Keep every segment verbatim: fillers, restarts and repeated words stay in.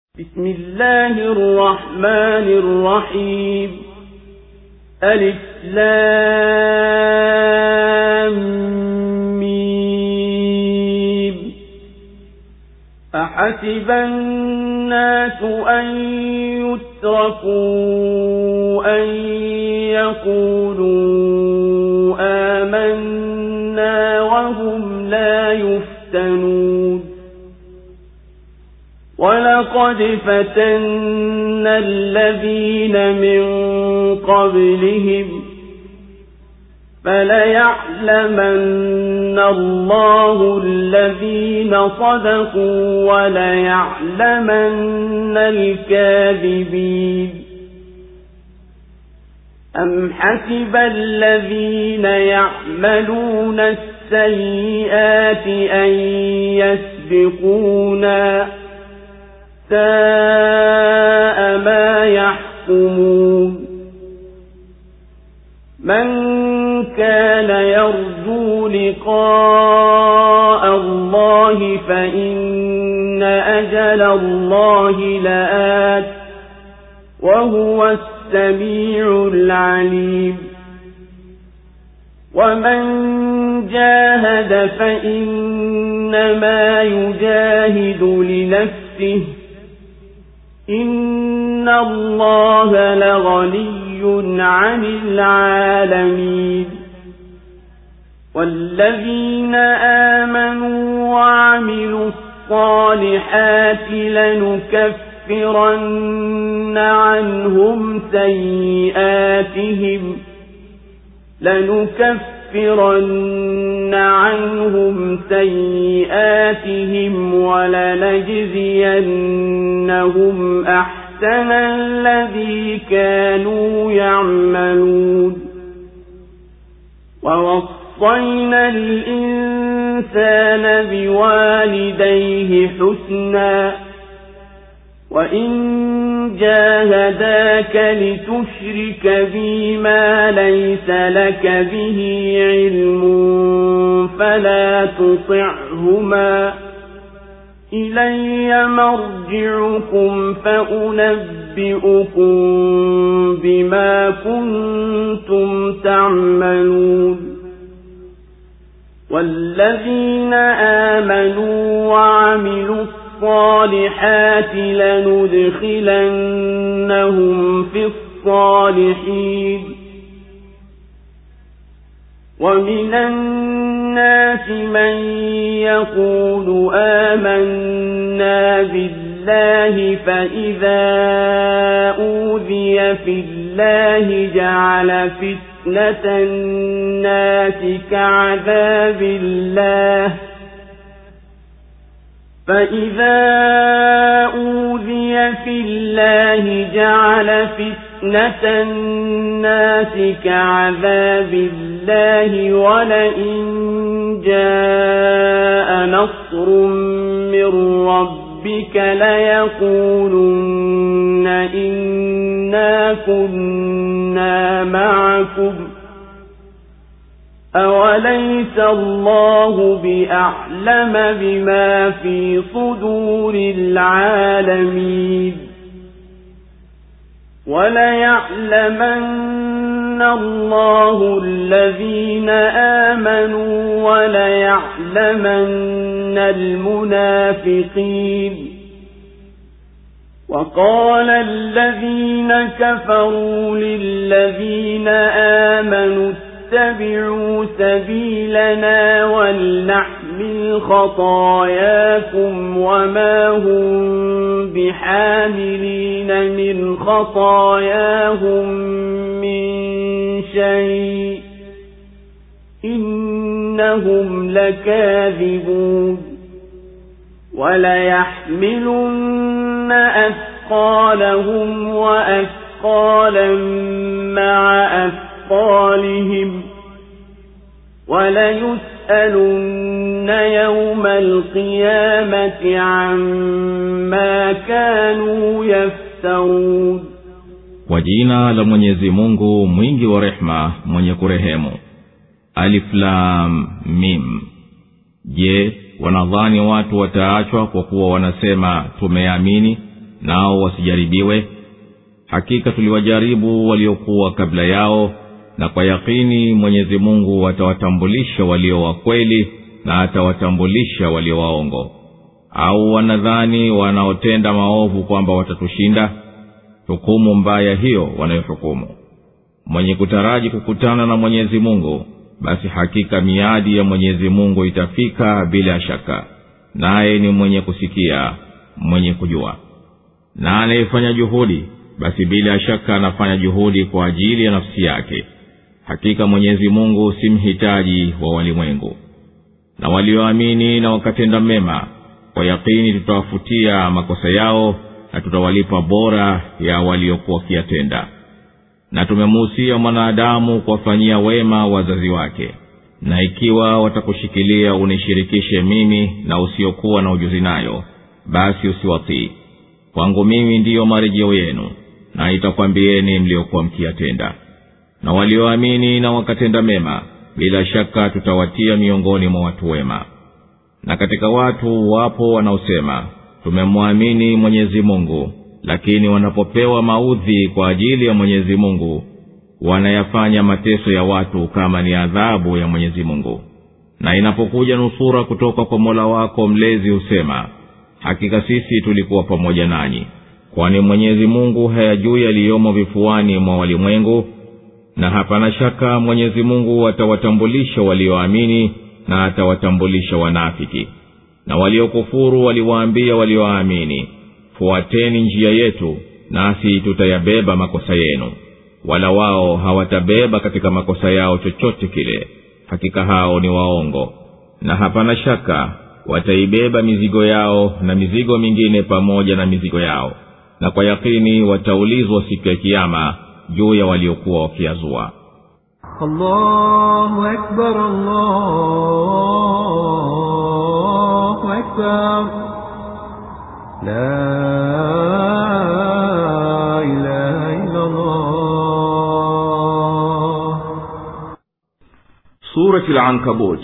بسم الله الرحمن الرحيم. ألف لام ميم. أحسب الناس أن يتركوا أن يقولوا آمنا وهم لا يفتنون. ولقد فتنا الذين من قبلهم فليعلمن الله الذين صدقوا وليعلمن الكاذبين. أم حسب الذين يعملون السيئات أن يسبقونا ساء ما يحكمون. من كان يرجو لقاء الله فإن أجل الله لآت وهو السميع العليم. ومن جاهد فإنما يجاهد لنفسه إن الله لغني عن العالمين. والذين آمنوا وعملوا الصالحات لنكفرن عنهم سيئاتهم لنكفرن عنهم سيئاتهم ولنجزينهم أحسن الذي كانوا يعملون. ووصينا الإنسان بوالديه حسنا وإن جاهداك لتشرك بي ما ليس لك به علم فلا تطعهما إلي مرجعكم فأنبئكم بما كنتم تعملون. والذين آمنوا وعملوا الصالحات لندخلنهم في الصالحين. ومن الناس من يقول آمنا بالله فإذا أوذي في الله جعل فتنة الناس كعذاب الله فإذا أوذي في الله جعل فتنة الناس كعذاب الله ولئن جاء نصر من ربك ليقولن إنا كنا معكم أوليس الله بأعلم بما في صدور العالمين. وليعلمن الله الذين آمنوا وليعلمن المنافقين. وقال الذين كفروا للذين آمنوا اتبعوا سبيلنا ولنحمل خطاياكم وما هم بحاملين من خطاياهم من شيء إنهم لكاذبون. وليحملن أثقالهم وأثقالا مع أثقالهم وليسألن يوم القيامة عما كانوا يفترون. Kwa jina la Mwenyezi Mungu mwingi wa rehema mwenye kurehemu. Alif Lam Mim. Je, wanadhani watu wataachwa kwa kuwa wanasema tumeamini nao wasijaribiwe? Hakika tuliwajaribu waliokuwa kabla yao, na kwa yakini Mwenyezi Mungu atawatambulisha walio wa kweli na atawatambulisha walio waongo. Au wanadhani wanaotenda maovu kwamba watatushinda? Hukumu mbaya hiyo wanayohukumu. Mwenye kutaraji kukutana na Mwenyezi Mungu, basi hakika miadi ya Mwenyezi Mungu itafika bila shaka, naye ni mwenye kusikia, mwenye kujua. Na anayefanya juhudi, basi bila shaka anafanya juhudi kwa ajili ya nafsi yake. Hakika Mwenyezi Mungu si mhitaji wa walimwengu. Na walioamini na wakatenda mema, kwa yakini tutawafutia makosa yao na tutawalipa bora ya waliokuwa wakiyatenda. Na tumemuhusia mwanadamu kuwafanyia wema wazazi wake, na ikiwa watakushikilia unishirikishe mimi na usiokuwa na ujuzi nayo, basi usiwatii. Kwangu mimi ndiyo marejeo yenu, na itakwambieni mliokuwa mkiyatenda. Na walioamini na wakatenda mema, bila shaka tutawatia miongoni mwa watu wema. Na katika watu wapo wanaosema tumemwamini Mwenyezi Mungu, lakini wanapopewa maudhi kwa ajili ya Mwenyezi Mungu, wanayafanya mateso ya watu kama ni adhabu ya Mwenyezi Mungu. Na inapokuja nusura kutoka kwa Mola wako mlezi husema, hakika sisi tulikuwa pamoja nanyi. Kwani Mwenyezi Mungu hayajui yaliyomo vifuani mwa walimwengu? Na hapana shaka Mwenyezi Mungu atawatambulisha walioamini na atawatambulisha wanafiki. Na waliokufuru waliwaambia walioamini, fuateni njia yetu nasi tutayabeba makosa yenu. Wala wao hawatabeba katika makosa yao chochote kile. Hakika hao ni waongo. Na hapana shaka wataibeba mizigo yao na mizigo mingine pamoja na mizigo yao. Na kwa yakini wataulizwa siku ya Kiyama juu ya waliokuwa wakiazua. Allahu Akbar, Allahu Akbar, la ilaha illa Allah. Surati Al-Ankabut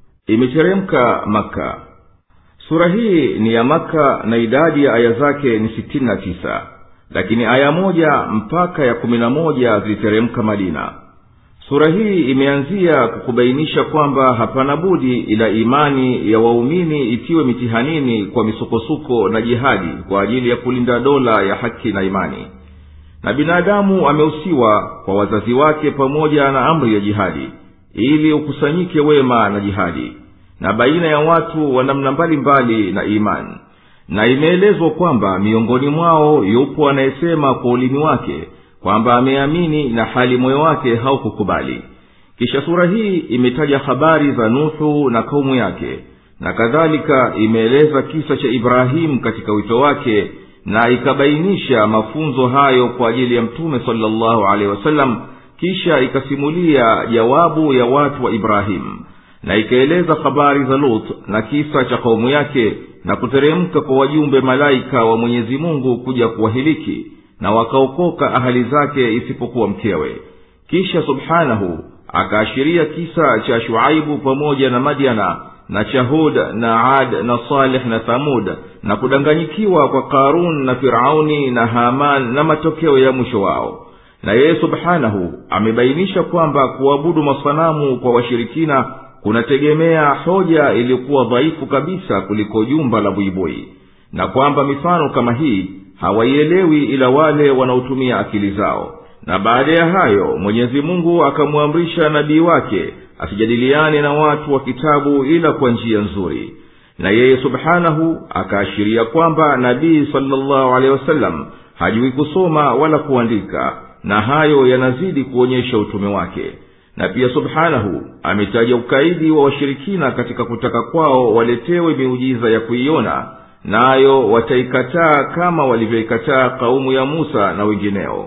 imeteremka Makka. Sura hii ni ya Makka na idadi ya aya zake ni sitini na tisa, lakini aya moja mpaka ya kumi na moja ziliteremka Madina. Sura hii imeanzia kukubainisha kwamba hapana budi ila imani ya waumini itiwe mitihanini kwa misukosuko na jihadi kwa ajili ya kulinda dola ya haki na imani. Na binadamu ameusiwa kwa wazazi wake pamoja na amri ya jihadi, ili ukusanyike wema na jihadi, na baina ya watu wa namna mbalimbali na imani. Na imeelezwa kwamba miongoni mwao yupo anayesema kwa ulimi wake kwamba ameamini na hali moyo wake haukukubali. Kisha sura hii imetaja habari za Nuhu na kaumu yake, na kadhalika imeeleza kisa cha Ibrahim katika wito wake, na ikabainisha mafunzo hayo kwa ajili ya Mtume sallallahu alaihi wasallam. Kisha ikasimulia jawabu ya watu wa Ibrahim, na ikaeleza habari za Lut na kisa cha kaumu yake, na kuteremka kwa wajumbe malaika wa Mwenyezi Mungu kuja kuwahiliki, na wakaokoka ahali zake isipokuwa mkewe. Kisha subhanahu akaashiria kisa cha Shuaibu pamoja na Madiana na cha Hud na Ad na Salih na Thamud, na kudanganyikiwa kwa Karun na Firauni na Haman na matokeo ya mwisho wao. Na yeye subhanahu amebainisha kwamba kuabudu masanamu kwa washirikina kunategemea hoja iliyokuwa dhaifu kabisa kuliko jumba la buibui, na kwamba mifano kama hii hawaielewi ila wale wanaotumia akili zao. Na baada ya hayo Mwenyezi Mungu akamwamrisha nabii wake asijadiliane na watu wa kitabu ila kwa njia nzuri. Na yeye subhanahu akaashiria kwamba nabii sallallahu alaihi wasallam hajui kusoma wala kuandika, na hayo yanazidi kuonyesha utume wake. Na pia subhanahu ametaja ukaidi wa washirikina katika kutaka kwao waletewe miujiza ya kuiona, nayo wataikataa kama walivyoikataa kaumu ya Musa na wengineo.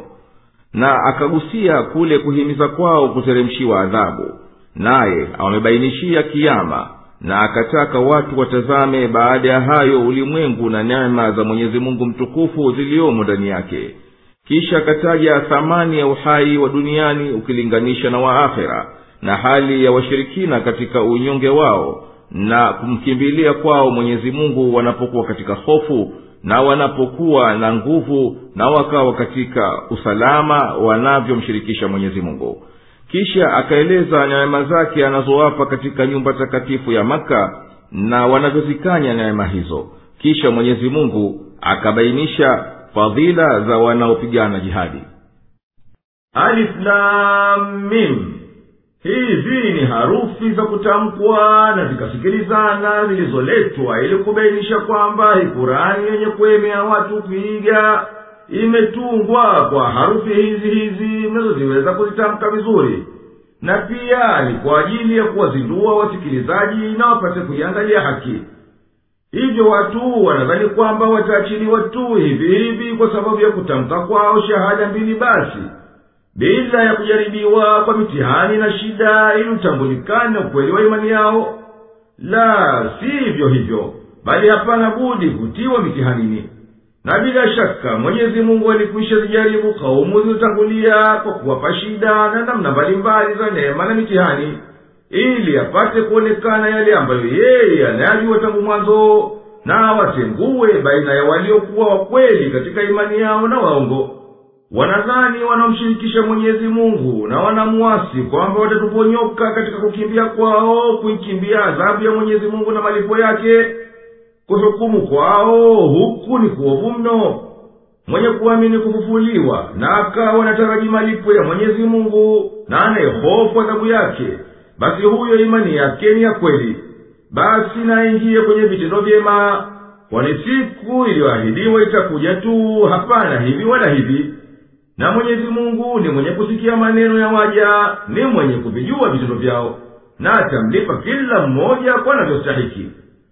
Na akagusia kule kuhimiza kwao kuteremshiwa adhabu, naye amebainishia kiyama, na akataka watu watazame baada ya hayo ulimwengu na neema za Mwenyezi Mungu mtukufu ziliomo ndani yake. Kisha akataja thamani ya uhai wa duniani ukilinganisha na wa akhera, na hali ya washirikina katika unyonge wao na kumkimbilia kwao Mwenyezi Mungu wanapokuwa katika hofu, na wanapokuwa na nguvu na wakawa katika usalama wanavyomshirikisha Mwenyezi Mungu. Kisha akaeleza neema zake anazowapa katika nyumba takatifu ya Maka na wanavyozikanya neema hizo. Kisha Mwenyezi Mungu akabainisha fadhila za wanaopigana jihadi. Alif Lam Mim. Hizi ni harufi za kutamkwa na zikasikilizana zilizoletwa ili kubainisha kwamba hii Qur'ani yenye kuemea watu kuiga imetungwa kwa harufi hizi hizi mnazoziweza kuzitamka vizuri, na pia ni kwa ajili ya kuwazindua wasikilizaji na wapate kuiangalia haki. Hivyo watu wanadhani kwamba wataachiliwa tu hivi hivi kwa sababu ya kutamka kwao shahada mbili basi, bila ya kujaribiwa kwa mitihani na shida ili utambulikane ukweli wa imani yao. La, sivyo hivyo, bali hapana budi kutiwa mitihanini. Na bila shaka Mwenyezi Mungu alikwisha zijaribu kaumu zilizotangulia kwa kuwapa shida na namna mbalimbali za neema na mitihani, ili apate kuonekana yale ambayo yeye anayajua tangu mwanzo, na watengue baina ya waliokuwa wakweli katika imani yao na waongo. Wanadhani wanaomshirikisha Mwenyezi Mungu na wanamuasi kwamba watatuponyoka katika kukimbia kwao kuikimbia adhabu ya Mwenyezi Mungu na malipo yake. Kuhukumu kwao huku ni kuovu mno. Mwenye kuamini kufufuliwa na akawa anataraji malipo ya Mwenyezi Mungu na anayehofu adhabu yake, basi huyo imani yake ni ya kweli. Basi na ingie kwenye vitendo vyema, kwani siku iliyoahidiwa itakuja tu, hapana hivi wala hivi. Na Mwenyezi Mungu ni mwenye kusikia maneno ya waja, ni mwenye kuvijua vitendo vyao, na atamlipa kila mmoja kwa anavyostahili.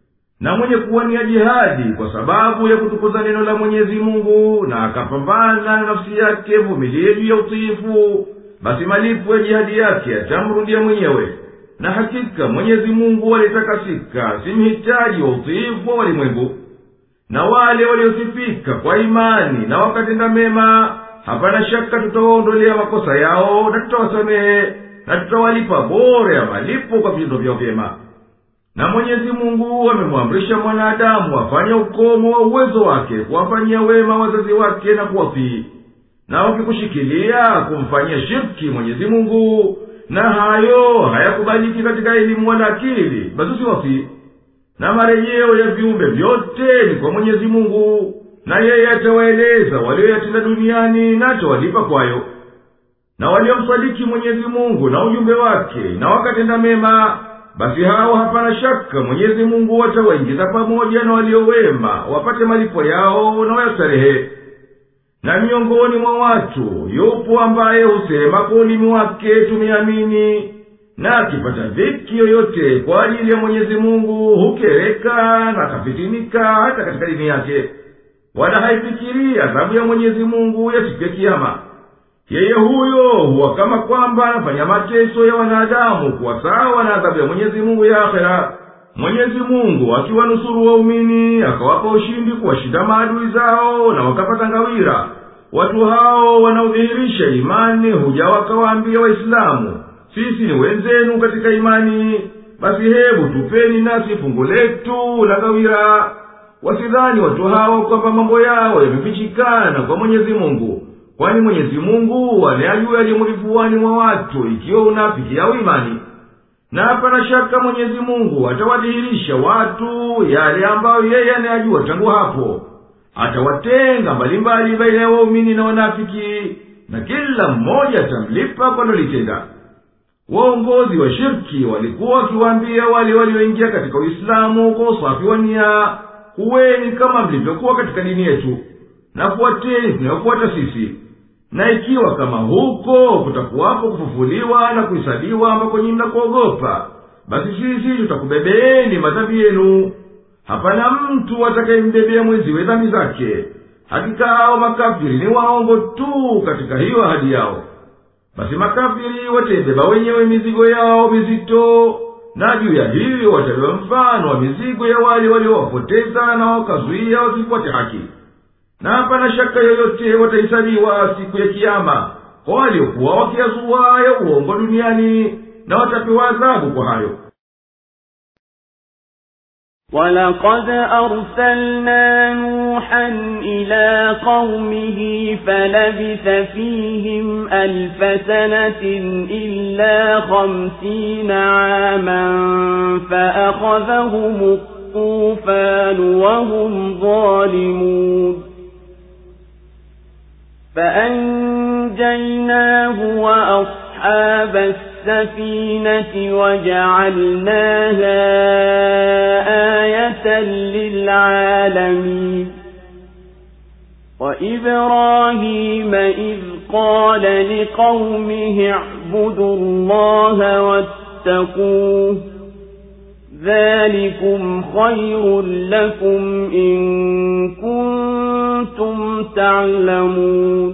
Na mwenye kuwania jihadi kwa sababu ya kutukuza neno la Mwenyezi Mungu na akapambana na nafsi yake vumilivu ya utiifu, basi malipo ya jihadi yake atamrudia mwenyewe. Na hakika Mwenyezi Mungu alitakasika, si mhitaji wa utiifu wa walimwengu. Na wale waliosifika kwa imani na wakatenda mema, hapana shaka tutawaondolea makosa yao na tutawasamehe, na tutawalipa bora ya malipo kwa vitendo vyao vyema. Na Mwenyezi Mungu amemwamrisha mwanadamu afanye ukomo wa uwezo wake kuwafanyia wema wazazi wake na kuwatii. Na wakikushikilia kumfanyia shirki Mwenyezi Mungu, na hayo hayakubaliki katika elimu wala akili, basi usiwatii. Na marejeo ya viumbe vyote ni kwa Mwenyezi Mungu, na yeye atawaeleza walioyatenda duniani na atawalipa kwayo. Na waliomsadiki Mwenyezi Mungu na ujumbe wake na wakatenda mema, basi hao hapana shaka Mwenyezi Mungu atawaingiza pamoja na waliowema wapate malipo yao na wayastarehe. Na miongoni mwa watu yupo ambaye husema kwa ulimi wake tumeamini, na akipata dhiki yoyote kwa ajili ya Mwenyezi Mungu hukereka na akafitinika hata katika dini yake, wala haifikiri adhabu ya Mwenyezi Mungu ya siku ya Kiyama. Yeye huyo huwa kama kwamba anafanya mateso ya wanadamu kuwa sawa na adhabu ya Mwenyezi Mungu ya akhera. Mwenyezi Mungu akiwanusuru waumini akawapa ushindi kuwashinda maadui zao na wakapata ngawira, watu hao wanaodhihirisha imani huja wakawaambia Waislamu, sisi ni wenzenu katika imani, basi hebu tupeni nasi fungu letu la ngawira. Wasidhani watu hao kwamba mambo yao yamefichikana kwa Mwenyezi Mungu, kwani Mwenyezi Mungu anayajua yaliyomo vifuani mwa watu, ikiwa unafiki au imani. Na hapana shaka Mwenyezi Mungu atawadhihirisha watu yale ambayo yeye anayajua tangu hapo. Atawatenga mbalimbali baina ya waumini na wanafiki, na kila mmoja atamlipa kwa lolitenda. Waongozi wa shirki walikuwa wakiwaambia wale walioingia katika Uislamu kwa usafi wa nia, kuweni kama mlivyokuwa katika dini yetu, na fuateni tunayofuata sisi. Na ikiwa kama huko kutakuwapo kufufuliwa na kuhesabiwa ambako nyinyi mnakuogopa, basi sisi tutakubebeeni madhambi yenu. Hapana mtu atakayembebea mwenziwe dhambi zake. Hakika hao makafiri ni waongo tu katika hiyo ahadi yao. Basi makafiri watebeba wenyewe mizigo yao mizito, na juu ya hiyo watalewa mfano wa mizigo ya wale waliowapoteza na wakazuia wasifuate haki. Na hapana shaka yoyote watahesabiwa siku ya Kiyama kwa waliokuwa wakiazua ya uongo duniani, na watapewa adhabu kwa hayo. وَلَقَدْ أَرْسَلْنَا نُوحًا إِلَى قَوْمِهِ فَلَبِثَ فِيهِمْ أَلْفَ سَنَةٍ إِلَّا خَمْسِينَ عَامًا فَأَخَذَهُمُ الطُّوفَانُ وَهُمْ ظَالِمُونَ فَأَنْجَيْنَاهُ وَأَصْحَابَ السَّفِينَةِ وَجَعَلْنَاهَا آيَةً لِلْعَالَمِينَ وَإِبْرَاهِيمَ إِذْ قَالَ لِقَوْمِهِ اعْبُدُوا اللَّهَ وَاتَّقُوهُ ذَلِكُمْ خَيْرٌ لَكُمْ إِن كُنتُمْ تَعْلَمُونَ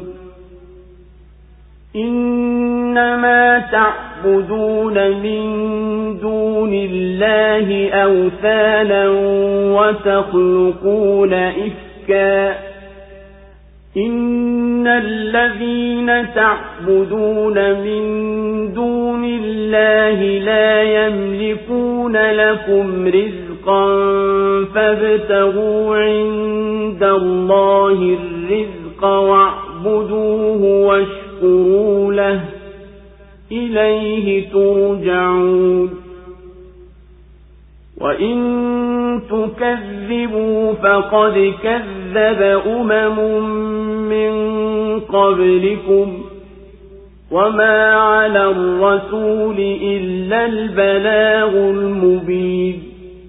إِنَّمَا تَعْبُدُونَ مِن دُونِ اللَّهِ أَوْثَانًا وَتَخْلُقُونَ إِفْكًا إِنَّ الَّذِينَ تَعْبُدُونَ مِن دُونِ اللَّهِ لَا يَمْلِكُونَ لَكُمْ رِزْقًا فَابْتَغُوا عِندَ اللَّهِ الرِّزْقَ وَاعْبُدُوهُ وَاشْكُرُوا لَهُ إِلَيْهِ تُرْجَعُونَ وَإِن تُكَذِّبُوا فَقَدْ كَذَّبَ أُمَمٌ مِّن قَبْلِكُمْ وَمَا عَلَى الرَّسُولِ إِلَّا الْبَلَاغُ الْمُبِينُ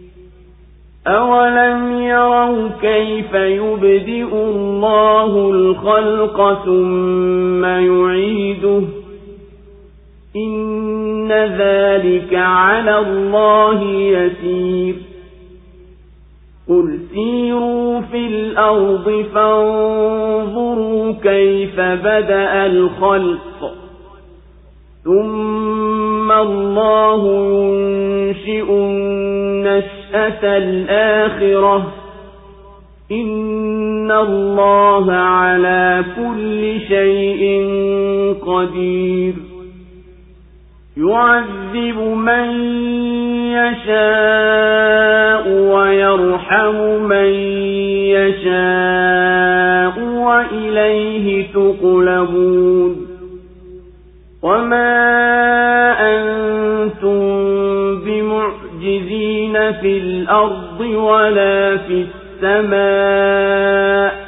أَوَلَمْ يَرَوْا كَيْفَ يُبْدِئُ اللَّهُ الْخَلْقَ ثُمَّ يُعِيدُهُ إِنَّ ذَلِكَ عَلَى اللَّهِ يَسِيرٌ قُلْ سِيرُوا فِي الْأَرْضِ فَانظُرُوا كَيْفَ بَدَأَ الْخَلْقَ ثُمَّ اللَّهُ يُنشِئُ النَّشْأَةَ الْآخِرَةَ إِنَّ اللَّهَ عَلَى كُلِّ شَيْءٍ قَدِيرٌ يُعَذِّبُ مَن يَشَاءُ وَيَرْحَمُ مَن يَشَاءُ وَإِلَيْهِ تُقْلَبُونَ وَمَا أَنتُم بِمُعْجِزِينَ فِي الْأَرْضِ وَلَا فِي السَّمَاءِ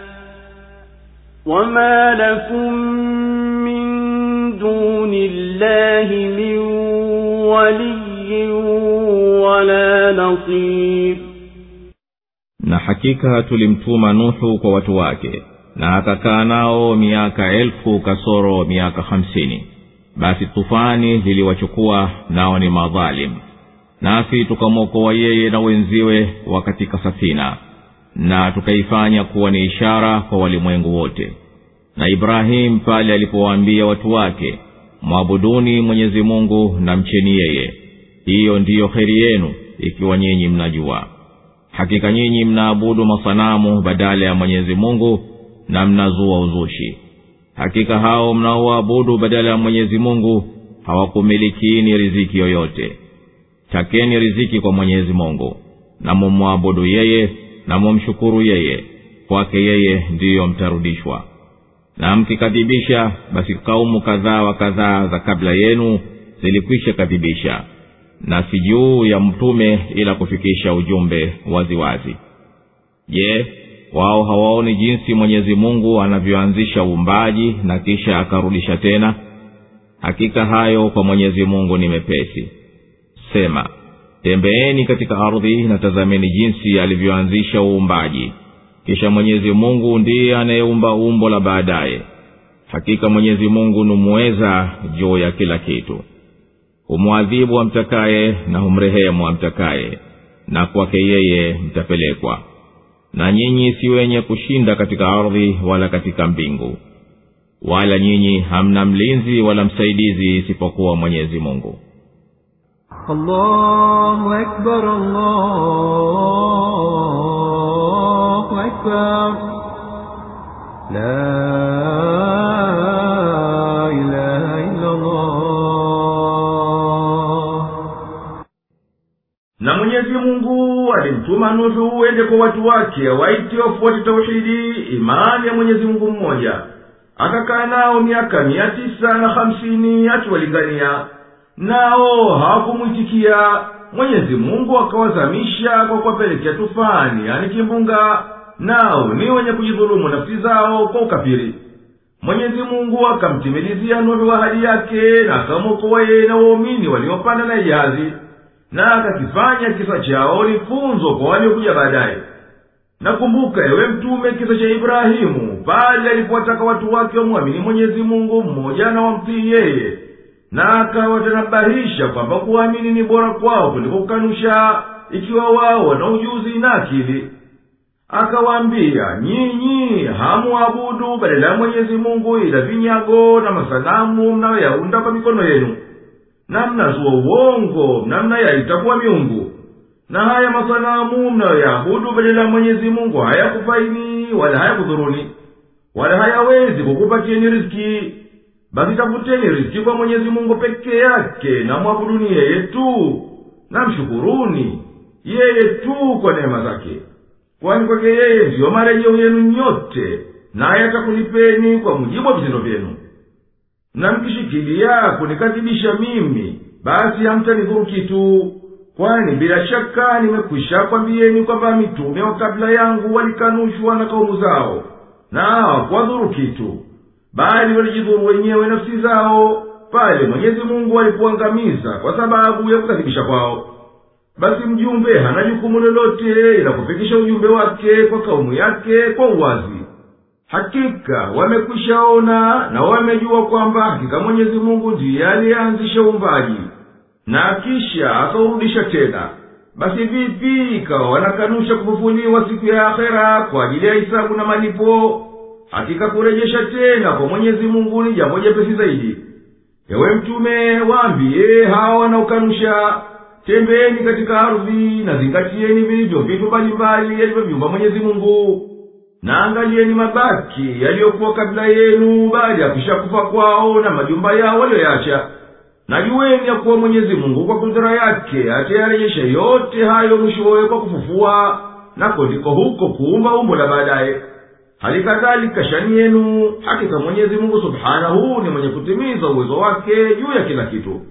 وَمَا لَكُم مِّن دُونِ اللَّهِ مِن وَلِيٍّ وَلَا نَصِيرٍ na hakika tulimtuma Nuhu kwa watu wake na akakaa nao miaka elfu kasoro miaka hamsini. Basi tufani liliwachukua nao ni madhalim, nasi tukamwokoa yeye na wenziwe wa katika safina na tukaifanya kuwa ni ishara kwa walimwengu wote. Na Ibrahim pale alipowaambia watu wake, mwabuduni Mwenyezi Mungu na mcheni yeye, hiyo ndiyo kheri yenu ikiwa nyinyi mnajua. Hakika nyinyi mnaabudu masanamu badala ya Mwenyezi Mungu na mnazua uzushi. Hakika hao mnaoabudu badala ya Mwenyezi Mungu hawakumilikiini riziki yoyote. Takeni riziki kwa Mwenyezi Mungu na mumwabudu yeye na mumshukuru yeye, kwake yeye ndiyo mtarudishwa. Na mkikadhibisha, basi kaumu kadhaa wa kadhaa za kabla yenu zilikwisha kadhibisha, na si juu ya mtume ila kufikisha ujumbe wazi wazi. Je, wao hawaoni jinsi Mwenyezi Mungu anavyoanzisha uumbaji na kisha akarudisha tena? Hakika hayo kwa Mwenyezi Mungu ni mepesi. Sema, tembeeni katika ardhi na tazameni jinsi alivyoanzisha uumbaji. Kisha Mwenyezi Mungu ndiye anayeumba umbo la baadaye. Hakika Mwenyezi Mungu ni muweza juu ya kila kitu. Humwadhibu amtakaye na humrehemu amtakaye, na kwake yeye mtapelekwa. Na nyinyi si wenye kushinda katika ardhi wala katika mbingu, wala nyinyi hamna mlinzi wala msaidizi isipokuwa Mwenyezi Mungu. Allahu Akbar, Allahu Akbar, la ilaha illa Allah. Na Mwenyezi Mungu alimtuma Nuhu uende kwa watu wake waiti wafuate tauhidi, imani ya Mwenyezi Mungu mmoja. Akakaa nao miaka mia tisa na hamsini akiwalingania, nao hawakumwitikia. Mwenyezi Mungu akawazamisha kwa kuwapelekea tufani, yani kimbunga, nao ni wenye kujidhulumu nafsi zao kwa ukafiri. Mwenyezi Mungu akamtimilizia Nuhu ahadi yake na akamwokoa yeye na waumini waliopanda na jahazi, na akakifanya kisa chao ni funzo kwa waliokuja baadaye. Nakumbuka ewe mtume kisa cha Ibrahimu pale alipowataka watu wake wamwamini Mwenyezi Mungu mmoja na wamtii yeye, na akawatanabahisha kwamba kuamini ni bora kwao kuliko kukanusha, ikiwa wao wana ujuzi na akili. Akawaambia, nyinyi hamuabudu badala ya Mwenyezi Mungu ila vinyago na masanamu mnayoyaunda kwa mikono yenu, na mnazua uongo na mnayaita kuwa miungu. Na haya masanamu mnayoyaabudu badala ya Mwenyezi Mungu hayakufaini wala hayakudhuruni, wala hayawezi kukupatieni riziki. Basi tafuteni riziki kwa Mwenyezi Mungu peke yake, na mwabuduni yeye tu, na mshukuruni yeye tu kwa neema zake, kwani kwake yeye ndiyo marejeo yenu nyote, naye atakulipeni kwa mujibu wa vitendo vyenu. Na mkishikilia kunikadhibisha mimi, basi hamtanidhuru kitu, kwani bila shaka nimekwisha kwambieni kwamba mitume wa kabla yangu walikanushwa na kaumu zao, na hawakuwadhuru kitu, bali walijidhuru wenyewe nafsi zao pale Mwenyezi Mungu alipoangamiza kwa sababu ya kukadhibisha kwao. Basi mjumbe hana jukumu lolote ila kufikisha ujumbe wake kwa kaumu yake kwa uwazi. Hakika wamekwishaona na wamejua kwamba hakika Mwenyezi Mungu ndiye alianzisha uumbaji na kisha akaurudisha tena. Basi vipi ikawa wanakanusha kufufuliwa siku ya akhera kwa ajili ya hisabu na malipo? Hakika kurejesha tena kwa Mwenyezi Mungu ni jambo jepesi zaidi. Ewe mtume, waambie hawa wanaokanusha, tembeeni katika ardhi na zingatieni vilivyo vitu mbalimbali yalivyoviumba Mwenyezi Mungu, na angalieni mabaki yaliyokuwa kabla yenu baada ya kushakufa kwao na majumba yao walioyacha. Na jueni ya kuwa Mwenyezi Mungu kwa kudura yake atayarejesha yote hayo mwishowe kwa kufufua, nako ndiko huko kuumba umbo la baadaye. Hali kadhalika shani yenu, hakika Mwenyezi Mungu subhanahu ni mwenye kutimiza uwezo wake juu ya kila kitu.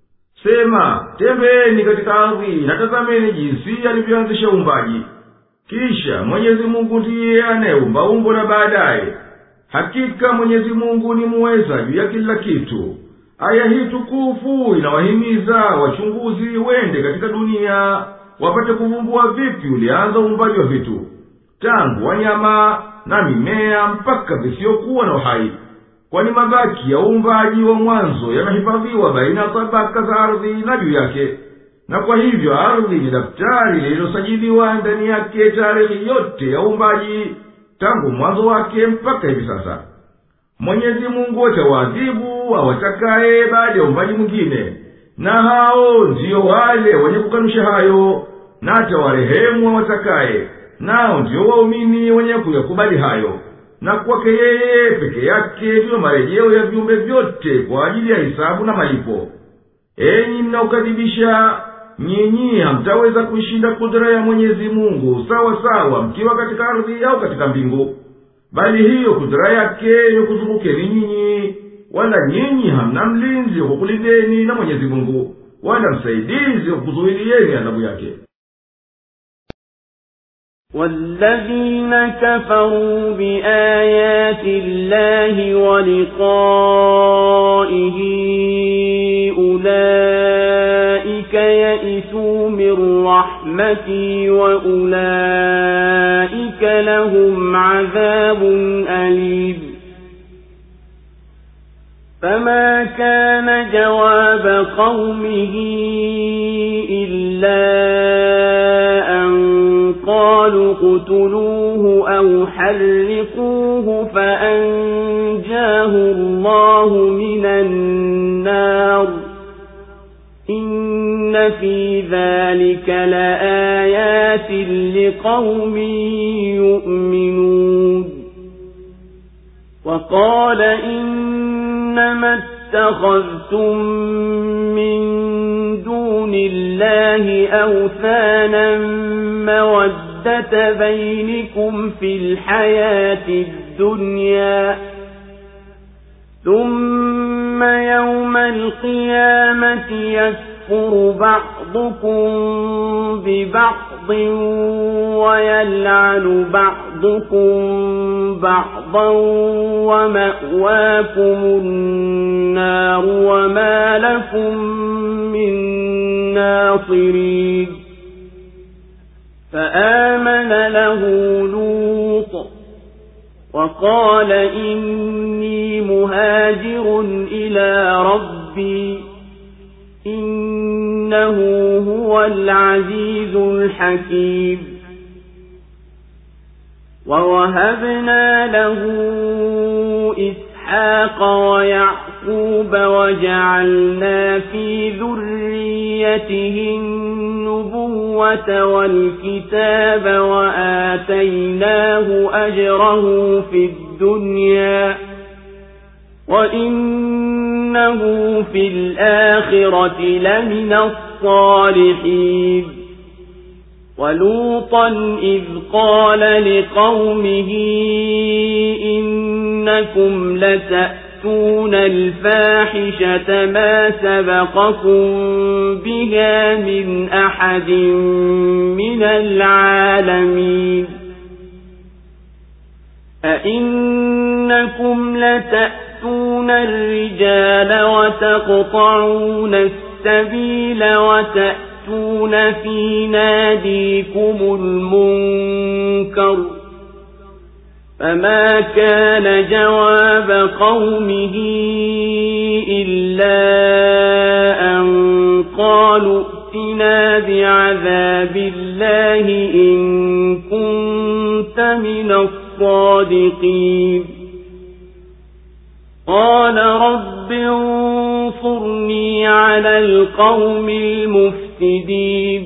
Sema, tembeni katika ardhi na tazameni jinsi alivyoanzisha uumbaji. Kisha Mwenyezi Mungu ndiye anayeumba umbo la baadaye. Hakika Mwenyezi Mungu ni muweza juu ya kila kitu. Aya hii tukufu inawahimiza wachunguzi wende katika dunia wapate kuvumbua vipi ulianza uumbaji wa vitu, tangu wanyama na mimea mpaka visiokuwa na uhai. Kwani mabaki ya uumbaji wa mwanzo yamehifadhiwa baina tabaka za ardhi na juu yake, na kwa hivyo ardhi ni daftari lililosajiliwa ndani yake tarehe yote ya uumbaji tangu mwanzo wake mpaka hivi sasa. Mwenyezi Mungu atawaadhibu awatakaye baada ya uumbaji mwingine, na hao ndio wale wenye kukanusha hayo, na atawarehemu awatakaye, nao ndio waumini wenye kuyakubali hayo. Na kwake yeye peke yake ndiyo marejeo ya viumbe vyote kwa ajili ya hisabu na malipo. Enyi mnaokadhibisha, nyinyi hamtaweza kuishinda kudra ya Mwenyezi Mungu sawa sawa mkiwa katika ardhi au katika mbingu, bali hiyo kudra yake yokuzungukeni nyinyi, wala nyinyi hamna mlinzi wa kukulindeni na Mwenyezi Mungu, wala msaidizi wa kuzuilieni adhabu yake. والذين كفروا بآيات الله ولقائه أولئك يئسوا من رحمتي وأولئك لهم عذاب أليم. فما كان جواب قومه إلا أن قالوا اقتلوه أو حرقوه فأنجاه الله من النار. إن في ذلك لآيات لقوم يؤمنون. وقال إنما اتخذتم من دون الله أوثانا مودة بينكم في الحياة الدنيا ثم يوم القيامة يكفر بعضكم ببعض ويلعن بعضكم بعضا ومأواكم النار وما لكم من ناصرين فآمن له لوط وقال إني مهاجر إلى ربي إنه هو العزيز الحكيم ووهبنا له إسحاق ويعقوب وجعلنا في ذريته النبوة والكتاب وآتيناه أجره في الدنيا وإنه في الآخرة لمن الصالحين ولوطا إذ قال لقومه إنكم لتأتون الفاحشة ما سبقكم بها من أحد من العالمين أئنكم لتأتون الرجال وتقطعون السبيل وتأتون في ناديكم المنكر فما كان جواب قومه إلا أن قالوا ائتنا بعذاب الله إن كنت من الصادقين قال رب انصرني على القوم المفسدين.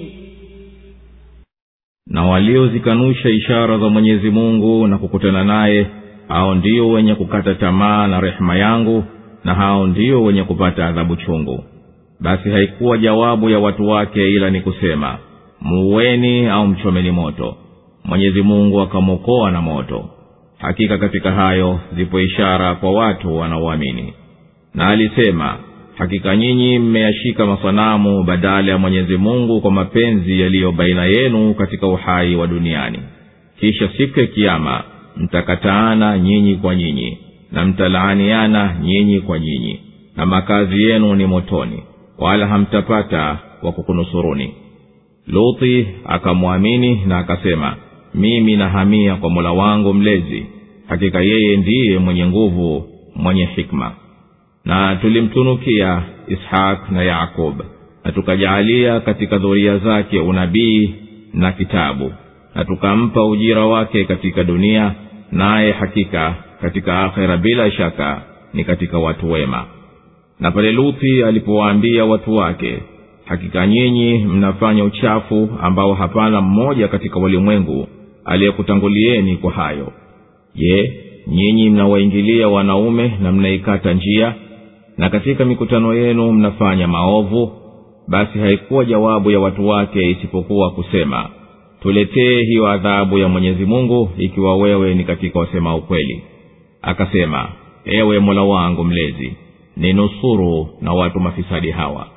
Na waliozikanusha ishara za Mwenyezi Mungu na kukutana naye, hao ndio wenye kukata tamaa na rehema yangu, na hao ndio wenye kupata adhabu chungu. Basi haikuwa jawabu ya watu wake ila ni kusema, muueni au mchomeni moto. Mwenyezi Mungu akamwokoa na moto. Hakika katika hayo zipo ishara kwa watu wanaoamini. Na alisema, hakika nyinyi mmeyashika masanamu badala ya Mwenyezi Mungu kwa mapenzi yaliyo baina yenu katika uhai wa duniani. Kisha siku ya kiyama mtakataana nyinyi kwa nyinyi na mtalaaniana nyinyi kwa nyinyi, na makazi yenu ni motoni, wala hamtapata wa kukunusuruni. Luthi akamwamini na akasema, mimi nahamia kwa Mola wangu mlezi, hakika yeye ndiye mwenye nguvu mwenye hikma. Na tulimtunukia Ishaq na Yaakub, na tukajaalia katika dhuria zake unabii na kitabu, na tukampa ujira wake katika dunia, naye hakika katika akhera bila shaka ni katika watu wema. Na pale Luthi alipowaambia watu wake, hakika nyinyi mnafanya uchafu ambao hapana mmoja katika walimwengu aliyekutangulieni kwa hayo. Je, nyinyi mnawaingilia wanaume na mnaikata njia, na katika mikutano yenu mnafanya maovu? Basi haikuwa jawabu ya watu wake isipokuwa kusema, tuletee hiyo adhabu ya Mwenyezi Mungu ikiwa wewe ni katika wasema ukweli. Akasema, ewe Mola wangu mlezi, ninusuru na watu mafisadi hawa.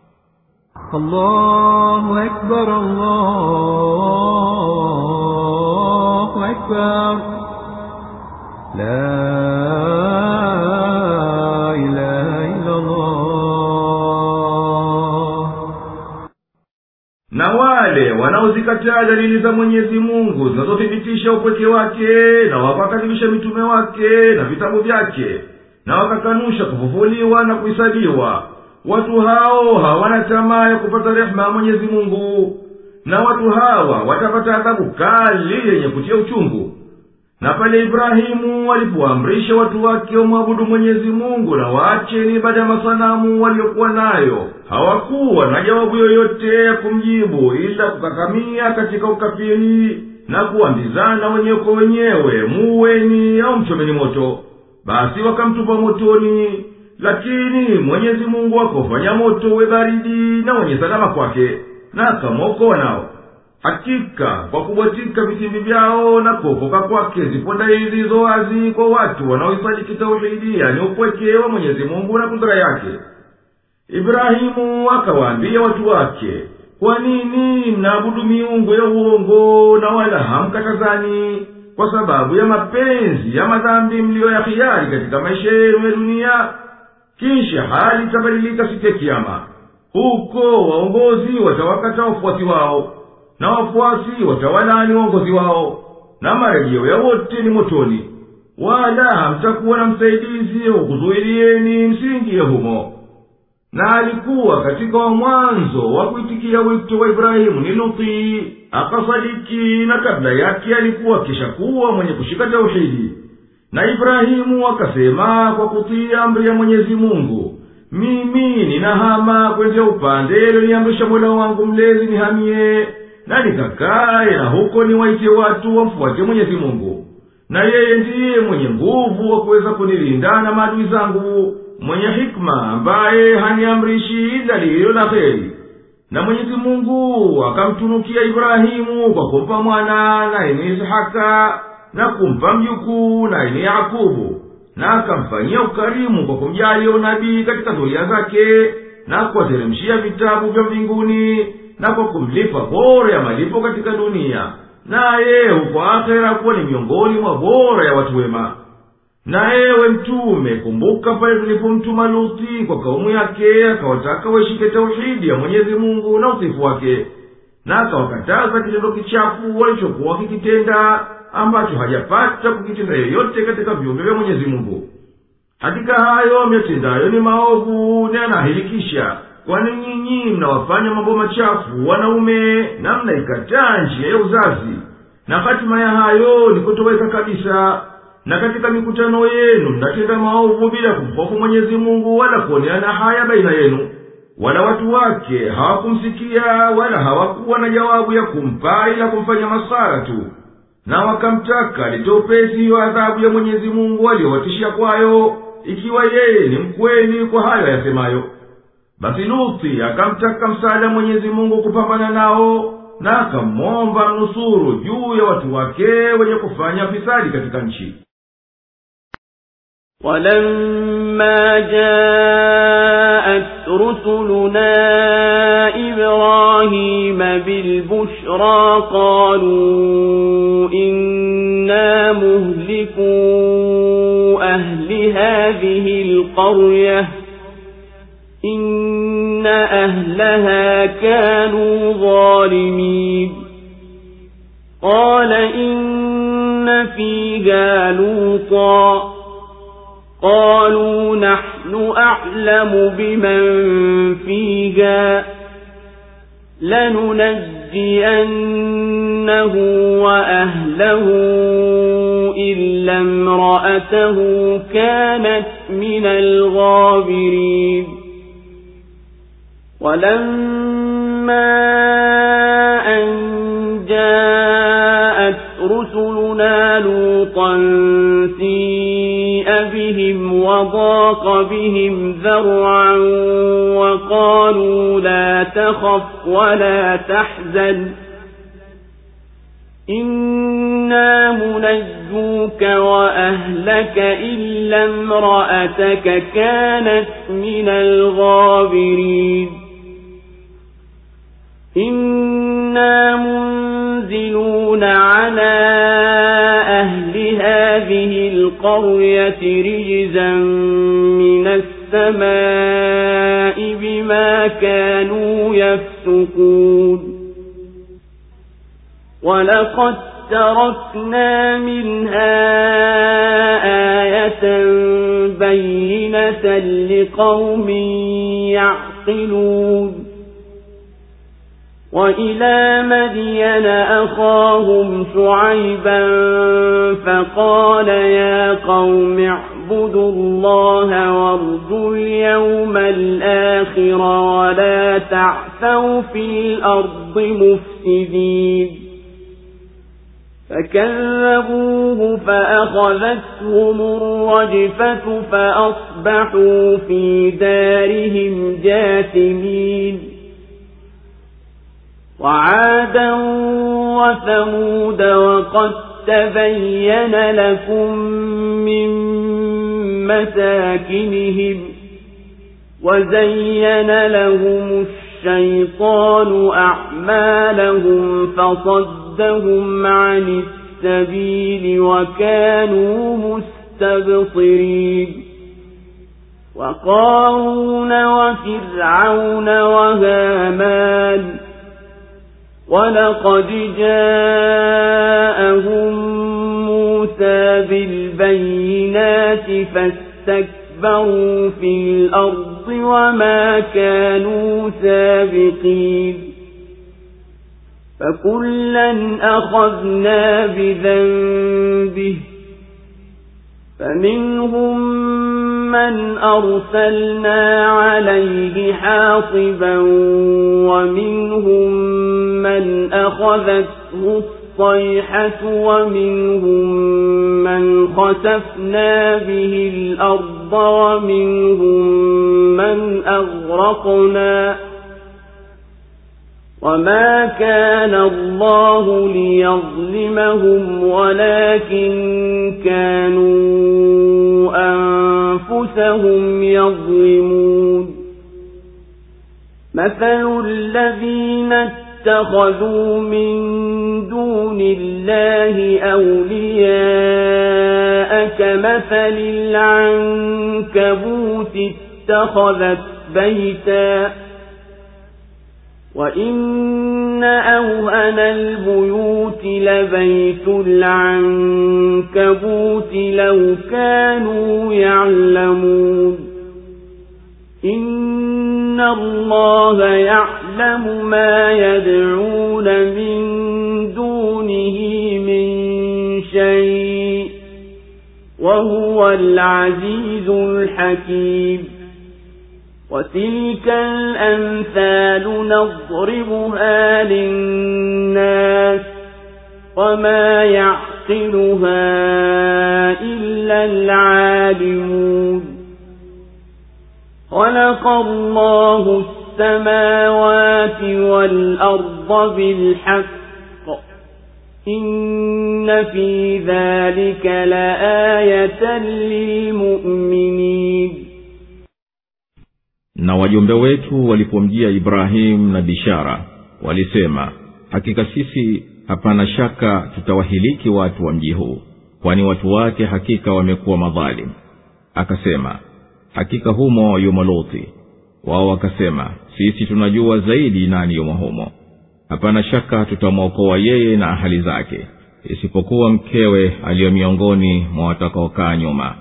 Allahu Akbar, Allahu Akbar, la ilaha illa Allah. Na wale wanaozikataa dalili za Mwenyezi Mungu zinazothibitisha upweke wake, na wakakadhibisha mitume wake na vitabu vyake, na wakakanusha kufufuliwa na kuhesabiwa, watu hao hawana tamaa ya kupata rehema ya Mwenyezi Mungu, na watu hawa watapata adhabu kali yenye kutia uchungu. Na pale Ibrahimu alipoamrisha watu wake wamwabudu Mwenyezi Mungu na waacheni ibada ya masanamu waliokuwa nayo, hawakuwa na jawabu yoyote ya kumjibu ila kukakamia katika ukafiri na kuambizana wenyewe kwa wenyewe, muweni au mchomeni moto. Basi wakamtupa motoni, lakini Mwenyezi Mungu akaufanya moto uwe baridi na wenye salama kwake, na akamwokoa nao. Hakika kwa kubwatika vitimbi vyao na kuokoka kwake zipo dalili zilizo wazi kwa watu wanaoisadiki tauhidi, yani upweke wa Mwenyezi Mungu na kudra yake. Ibrahimu akawaambia watu wake, kwa nini mnaabudu miungu ya uongo na wala hamkatazani kwa sababu ya mapenzi ya madhambi mliyoyahiari katika maisha yenu ya dunia? Kisha hali itabadilika siku ya kiyama. Huko waongozi watawakata wafuasi wao, na wafuasi watawalani waongozi wao, na marejeo ya wote ni motoni, wala hamtakuwa na msaidizi wa kuzuilieni msingi ya humo. Na alikuwa katika wa mwanzo wa kuitikia wito wa Ibrahimu ni Luti, akasadiki, na kabla yake alikuwa kisha kuwa mwenye kushika tauhidi. Na Ibrahimu akasema kwa kutii amri ya Mwenyezi Mungu, mimi ninahama kwenda upande aliyoniamrisha Mola wangu mlezi nihamie, na nikakae na huko niwaite watu wamfuate Mwenyezi Mungu. Na yeye ndiye mwenye nguvu wa kuweza kunilinda na maadui zangu, mwenye hikma ambaye haniamrishi ila lililo la kheri. Na Mwenyezi Mungu akamtunukia Ibrahimu kwa kumpa mwana na ini Ishaka, na kumpa mjukuu na ini Yakubu, na akamfanyia ukarimu kwa kumjalia unabii katika dhuria zake, na kuwateremshia vitabu vya mbinguni, na kwa kumlipa bora ya malipo katika dunia, naye huko akhera kuwa ni miongoni mwa bora ya watu wema. Na ewe mtume, kumbuka pale tulipomtuma Luti kwa kaumu yake, akawataka waishike tauhidi ya Mwenyezi Mungu na usifu wake, na akawakataza kitendo kichafu walichokuwa kikitenda, ambacho hajapata kukitenda yoyote katika viumbe vya Mwenyezi Mungu. Hakika hayo myatendayo ni maovu na yanahilikisha, kwani nyinyi mnawafanya mambo machafu wanaume na mnaikataa njia ya uzazi, na hatima ya hayo ni kutoweka kabisa. Na katika mikutano yenu mnatenda maovu bila kumhofu Mwenyezi Mungu wala kuoneana haya baina yenu. Wala watu wake hawakumsikia wala hawakuwa na jawabu ya kumpa ila kumfanya masara tu, na wakamtaka litopesi hiyo adhabu ya Mwenyezi Mungu aliyowatishia kwayo, ikiwa yeye ni mkweli kwa hayo yasemayo. Basi Luti akamtaka msaada Mwenyezi Mungu kupambana nao, na akamwomba mnusuru juu ya watu wake wenye kufanya fisadi katika nchi. ولما جاءت رسلنا إبراهيم بالبشرى قالوا إنا مهلكو أهل هذه القرية إن أهلها كانوا ظالمين قال إن فيها لوطا قالوا نحن أعلم بمن فيها لننجينه وأهله إلا امرأته كانت من الغابرين ولما أن جاءت رسلنا لوطا سيء بهم وضاق بهم ذرعا وقالوا لا تخف ولا تحزن إنا منجوك وأهلك إلا امرأتك كانت من الغابرين إنا منزلون على أهل هذه القرية رجزا من السماء بما كانوا يفسقون ولقد تركنا منها آية بينة لقوم يعقلون وإلى مدين أخاهم شعيبا فقال يا قوم اعبدوا الله وارجوا اليوم الآخر ولا تعثوا في الأرض مفسدين فكذبوه فأخذتهم الرجفة فأصبحوا في دارهم جاثمين وعادا وثمود وقد تبين لكم من مساكنهم وزين لهم الشيطان أعمالهم فصدهم عن السبيل وكانوا مستبصرين وقارون وفرعون وهامان ولقد جاءهم موسى بالبينات فاستكبروا في الأرض وما كانوا سابقين فكلا أخذنا بذنبه فمنهم من أرسلنا عليه حاصبا ومنهم من أخذته الصيحة ومنهم من خسفنا به الأرض ومنهم من أغرقنا وما كان الله ليظلمهم ولكن كانوا أنفسهم يظلمون مثل الذين اتخذوا من دون الله أولياء كمثل العنكبوت اتخذت بيتا وإن أوهن البيوت لبيت العنكبوت لو كانوا يعلمون إن الله يعلم ما يدعون من دونه من شيء وهو العزيز الحكيم وتلك الأمثال نضربها للناس وما يعقلها إلا العالمون خلق الله السماوات والأرض بالحق إن في ذلك لآية للمؤمنين. Na wajumbe wetu walipomjia Ibrahim na bishara walisema, hakika sisi hapana shaka tutawahiliki watu wa mji huu, kwani watu wake hakika wamekuwa madhalim. Akasema, hakika humo yumo Luthi. Wao wakasema, sisi tunajua zaidi nani yumo humo. Hapana shaka tutamwokoa yeye na ahali zake, isipokuwa mkewe aliyo miongoni mwa watakaokaa nyuma.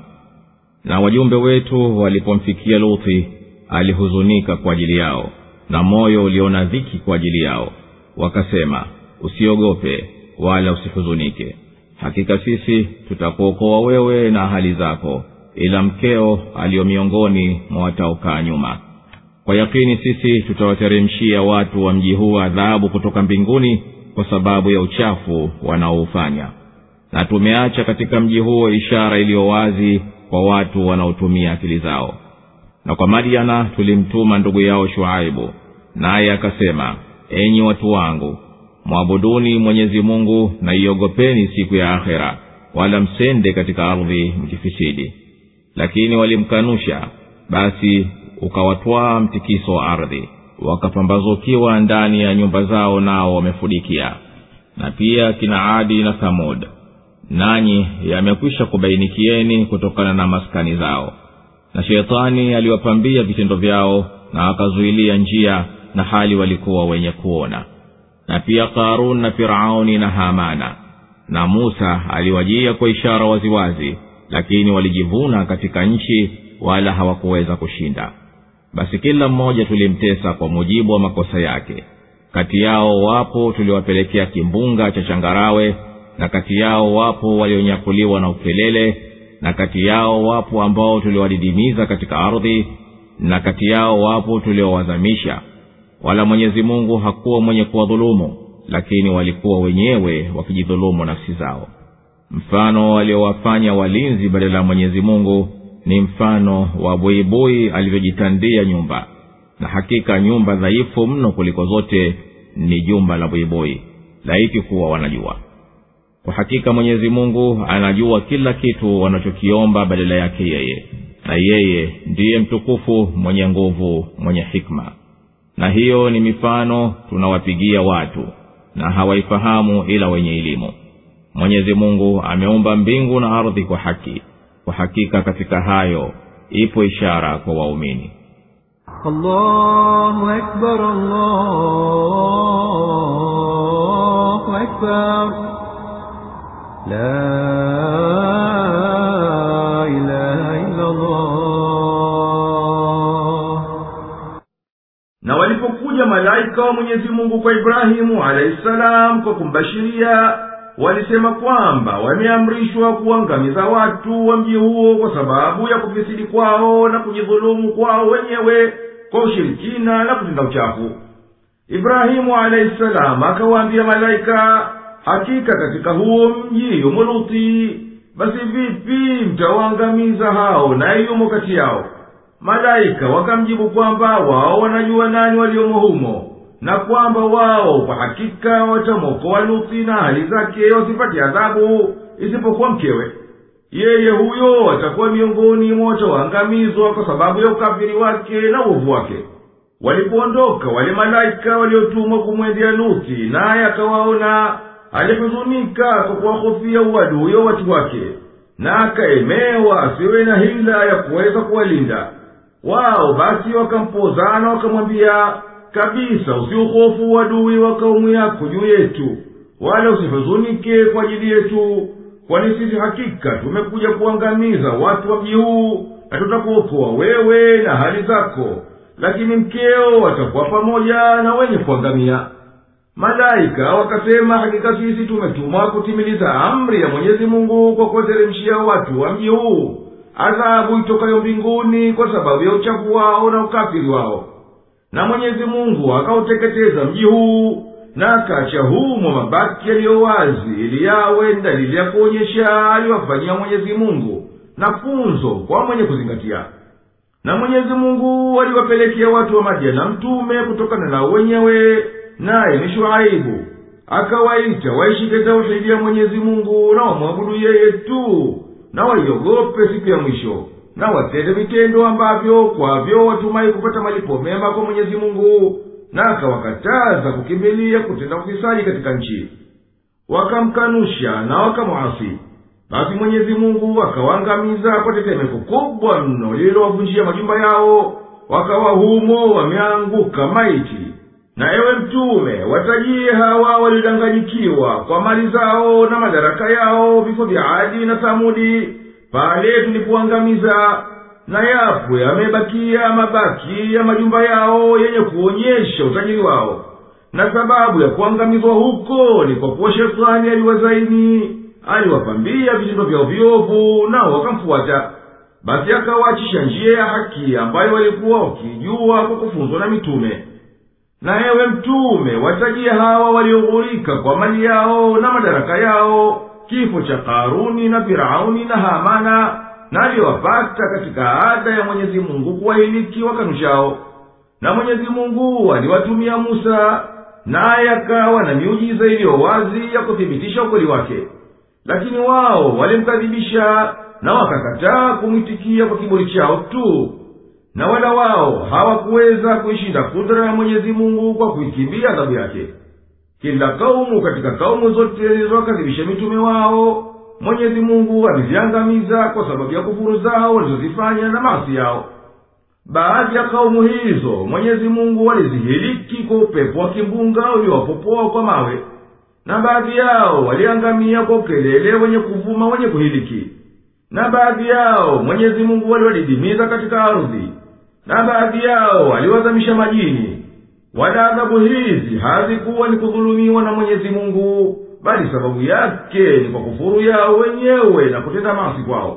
Na wajumbe wetu walipomfikia Luthi, alihuzunika kwa ajili yao na moyo uliona dhiki kwa ajili yao. Wakasema, usiogope wala usihuzunike, hakika sisi tutakuokoa wewe na ahali zako, ila mkeo aliyo miongoni mwa wataokaa nyuma. Kwa yakini sisi tutawateremshia watu wa mji huu adhabu kutoka mbinguni kwa sababu ya uchafu wanaoufanya, na tumeacha katika mji huo ishara iliyo wazi kwa watu wanaotumia akili zao. Na kwa Madiana tulimtuma ndugu yao Shuaibu, naye akasema, enyi watu wangu, mwabuduni Mwenyezi Mungu na iogopeni siku ya akhera, wala msende katika ardhi mkifisidi. Lakini walimkanusha, basi ukawatwaa mtikiso wa ardhi, wakapambazukiwa ndani ya nyumba zao nao wamefudikia. Na pia kina Adi na Thamud, nanyi yamekwisha kubainikieni kutokana na maskani zao. Na Shetani aliwapambia vitendo vyao na akazuilia njia, na hali walikuwa wenye kuona. Na pia Karun na Firauni na Hamana. Na Musa aliwajia kwa ishara waziwazi, lakini walijivuna katika nchi wala hawakuweza kushinda. Basi kila mmoja tulimtesa kwa mujibu wa makosa yake. Kati yao wapo tuliwapelekea kimbunga cha changarawe, na kati yao wapo walionyakuliwa na ukelele, na kati yao wapo ambao tuliwadidimiza katika ardhi, na kati yao wapo tuliowazamisha. Wala Mwenyezi Mungu hakuwa mwenye kuwadhulumu, lakini walikuwa wenyewe wakijidhulumu nafsi zao. Mfano waliowafanya walinzi badala ya Mwenyezi Mungu ni mfano wa buibui alivyojitandia nyumba, na hakika nyumba dhaifu mno kuliko zote ni jumba la buibui, laiti kuwa wanajua. Kwa hakika Mwenyezi Mungu anajua kila kitu wanachokiomba badala yake yeye, na yeye ndiye mtukufu, mwenye nguvu, mwenye hikma. Na hiyo ni mifano tunawapigia watu, na hawaifahamu ila wenye elimu. Mwenyezi Mungu ameumba mbingu na ardhi kwa haki, kwa hakika katika hayo ipo ishara kwa waumini. Allahu Akbar, Allahu Akbar, la ilaha illa Allah. Na walipokuja malaika wa Mwenyezi Mungu kwa Ibrahimu alayhi salam kwa kumbashiria, walisema kwamba wameamrishwa kuangamiza watu wa mji huo kwa sababu ya kufisidi kwao na kujidhulumu kwao wenyewe kwa ushirikina na kutenda uchafu. Ibrahimu alayhi salam akawaambia malaika, hakika katika huo mji yumo Luti, basi vipi mtawaangamiza hao na yumo kati yao? Malaika wakamjibu kwamba wao wanajua nani waliomo humo, na kwamba wao kwa hakika watamwokoa Luti na hali zake wasipate adhabu isipokuwa mkewe. Yeye huyo atakuwa miongoni mwa wataoangamizwa kwa sababu ya ukafiri wake na uovu wake. Walipoondoka wale malaika waliotumwa kumwendea Luti, naye akawaona, alihuzunika kwa kuwahofia uadui wa watu wake, na akaemewa asiwe na hila ya kuweza kuwalinda wao. Basi wakampozana wakamwambia, kabisa usiuhofu uadui wa kaumu yako juu yetu, wala usihuzunike kwa ajili yetu, kwani sisi hakika tumekuja kuangamiza watu wa mji huu, na tutakuokoa wewe na hali zako, lakini mkeo watakuwa pamoja na wenye kuangamia. Malaika wakasema, hakika sisi tumetumwa kutimiliza amri ya Mwenyezi Mungu kwa kuwateremshia watu wa mji huu adhabu itokayo mbinguni kwa sababu ya uchafu wao na ukafiri wao. Na Mwenyezi Mungu akauteketeza mji huu na akaacha humo mabaki yaliyo wazi, ili yawe dalili ya kuonyesha aliwafanyia Mwenyezi Mungu na funzo kwa mwenye kuzingatia. Na Mwenyezi Mungu aliwapelekea watu wa Madiana mtume kutokana na wenyewe, naye ni Shuaibu. Akawaita waishike tauhidi ya Mwenyezi Mungu na wamwabudu yeye tu, na waiogope siku ya mwisho, na watende vitendo ambavyo kwavyo watumai kupata malipo mema kwa Mwenyezi Mungu. Na akawakataza kukimbilia kutenda ufisadi katika nchi. Wakamkanusha na wakamuasi, basi Mwenyezi Mungu akawaangamiza kwa tetemeko kubwa mno lililowavunjia majumba yao, wakawa humo wameanguka maiti. Na ewe mtume, watajie hawa walidanganyikiwa kwa mali zao na madaraka yao vifo vya Adi na Samudi pale tulipoangamiza, na yapo yamebakia mabaki ya majumba yao yenye kuonyesha utajiri wao. Na sababu ya kuangamizwa huko ni kwa kuwa Shetani aliwazaini, aliwapambia vitendo vyao viovu, nao wakamfuata. Basi akawaachisha njia ya haki ambayo walikuwa wakijua kwa kufunzwa na mitume. Na ewe mtume, watajia hawa walioghurika kwa mali yao na madaraka yao kifo cha Karuni na Firauni na Hamana, na aliwapata katika ada ya Mwenyezi Mungu kuwahiliki wakanushao. Na Mwenyezi Mungu aliwatumia Musa, naye akawa na miujiza iliyo wazi ya kuthibitisha ukweli wake. Lakini wao walimkadhibisha na wakakataa kumwitikia kwa kiburi chao tu, na wala wao hawakuweza kuishinda kudra ya Mwenyezi Mungu kwa kuikimbia adhabu yake. Kila kaumu katika kaumu zote zilizowakadhibisha mitume wao, Mwenyezi Mungu aliziangamiza kwa sababu ya kufuru zao walizozifanya na maasi yao. Baadhi ya kaumu hizo Mwenyezi Mungu alizihiliki kwa upepo wa kimbunga uliowapopoa kwa mawe, na baadhi yao waliangamia kwa ukelele wenye kuvuma wenye kuhiliki. Na baadhi yao Mwenyezi Mungu aliwadidimiza katika ardhi, na baadhi yao aliwazamisha majini. Wala adhabu hizi hazikuwa ni kudhulumiwa na Mwenyezi Mungu, bali sababu yake ni kwa kufuru yao wenyewe na kutenda maasi kwao.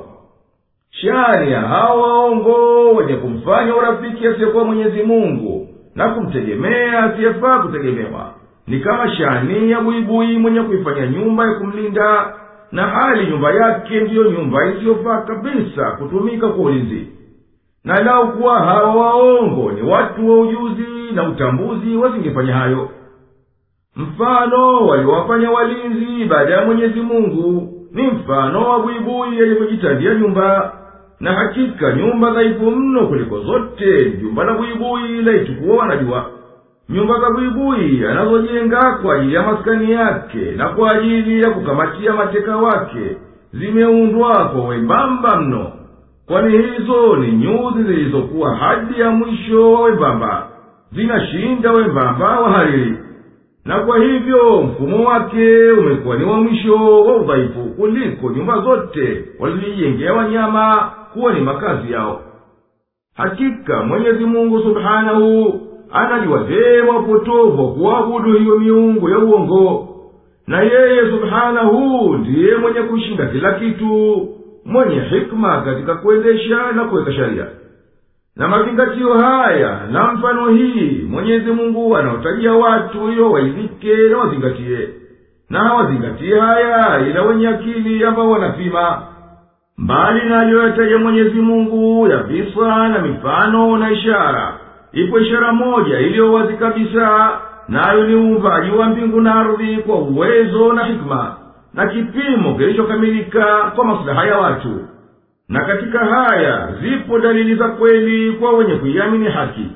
Shani ya hao waongo wenye kumfanya urafiki asiyekuwa Mwenyezi Mungu na kumtegemea asiyefaa kutegemewa, ni kama shani ya buibui mwenye kuifanya nyumba ya kumlinda, na hali nyumba yake ndiyo nyumba isiyofaa kabisa kutumika kwa ulinzi. Na lau kuwa hawa waongo ni watu wa ujuzi na utambuzi, wasingefanya hayo. Mfano waliwafanya walinzi baada ya Mwenyezi Mungu ni mfano wa buibui aliyojitandia nyumba, na hakika nyumba dhaifu mno kuliko zote jumba la buibui laitukuwa wanajua. Nyumba za buibui anazojenga kwa ajili ya maskani yake na kwa ajili ya kukamatia mateka wake zimeundwa kwa wembamba mno, kwani hizo ni nyuzi zilizokuwa hadi ya mwisho wa wembamba, zinashinda wembamba wa hariri. Na kwa hivyo mfumo wake umekuwa ni wa mwisho wa udhaifu kuliko nyumba zote walizojengea wanyama kuwa ni makazi yao. Hakika Mwenyezi Mungu Subhanahu anajua vyema upotovu wa kuabudu hiyo miungu ya uongo, na yeye Subhanahu ndiye mwenye kushinda kila kitu, mwenye hikma katika kuendesha na kuweka sharia. Na mazingatio haya na mfano hii Mwenyezi Mungu anaotajia watu hiyo waizike na wazingatie, na wazingatie haya ila wenye akili ambao wanapima. Mbali na aliyoyataja Mwenyezi Mungu ya visa na mifano na ishara, ipo ishara moja iliyo wazi kabisa, nayo ni uumbaji wa mbingu na ardhi kwa uwezo na hikma na kipimo kilichokamilika kwa maslaha ya watu. Na katika haya zipo dalili za kweli kwa wenye kuiamini haki.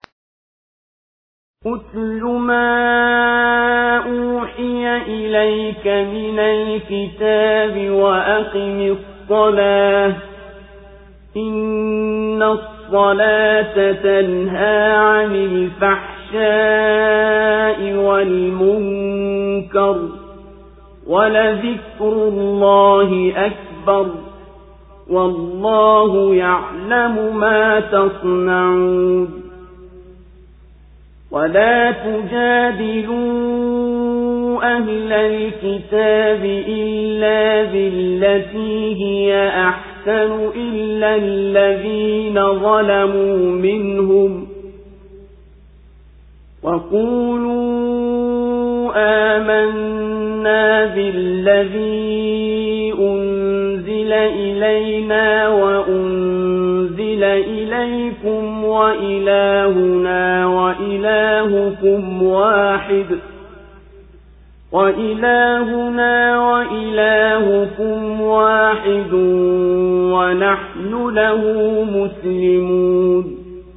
Utlu ma uhiya ilayka minal kitabi wa aqimis salah inna as-salata tanha 'anil fahsha'i wal munkar wa la dhikrullahi akbar والله يعلم ما تصنعون ولا تجادلوا أهل الكتاب إلا بالتي هي أحسن إلا الذين ظلموا منهم وقولوا آمنا بالذي أنزل إلينا وأنزل إليكم وإلهنا وإلهكم واحد وإلهنا وإلهكم واحد ونحن له مسلمون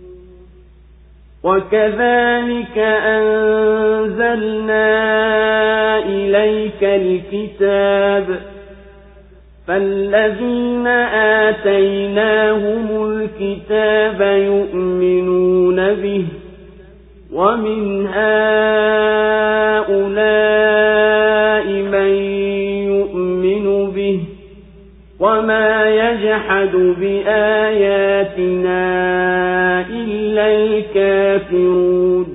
وكذلك أنزلنا إليك الكتاب فالذين آتيناهم الكتاب يؤمنون به ومن هؤلاء من يؤمن به وما يجحد بآياتنا إلا الكافرون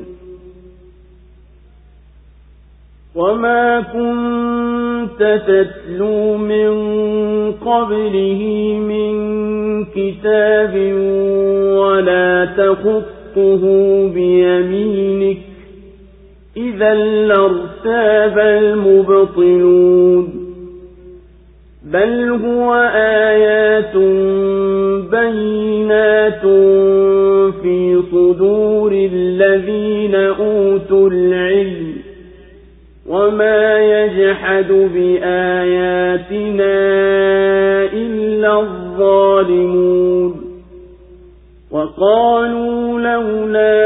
وما كنت تتلو من قبله من كتاب ولا تخطه بيمينك إذا لارتاب المبطلون بل هو آيات بينات في صدور الذين أوتوا العلم وما يجحد بآياتنا إلا الظالمون وقالوا لولا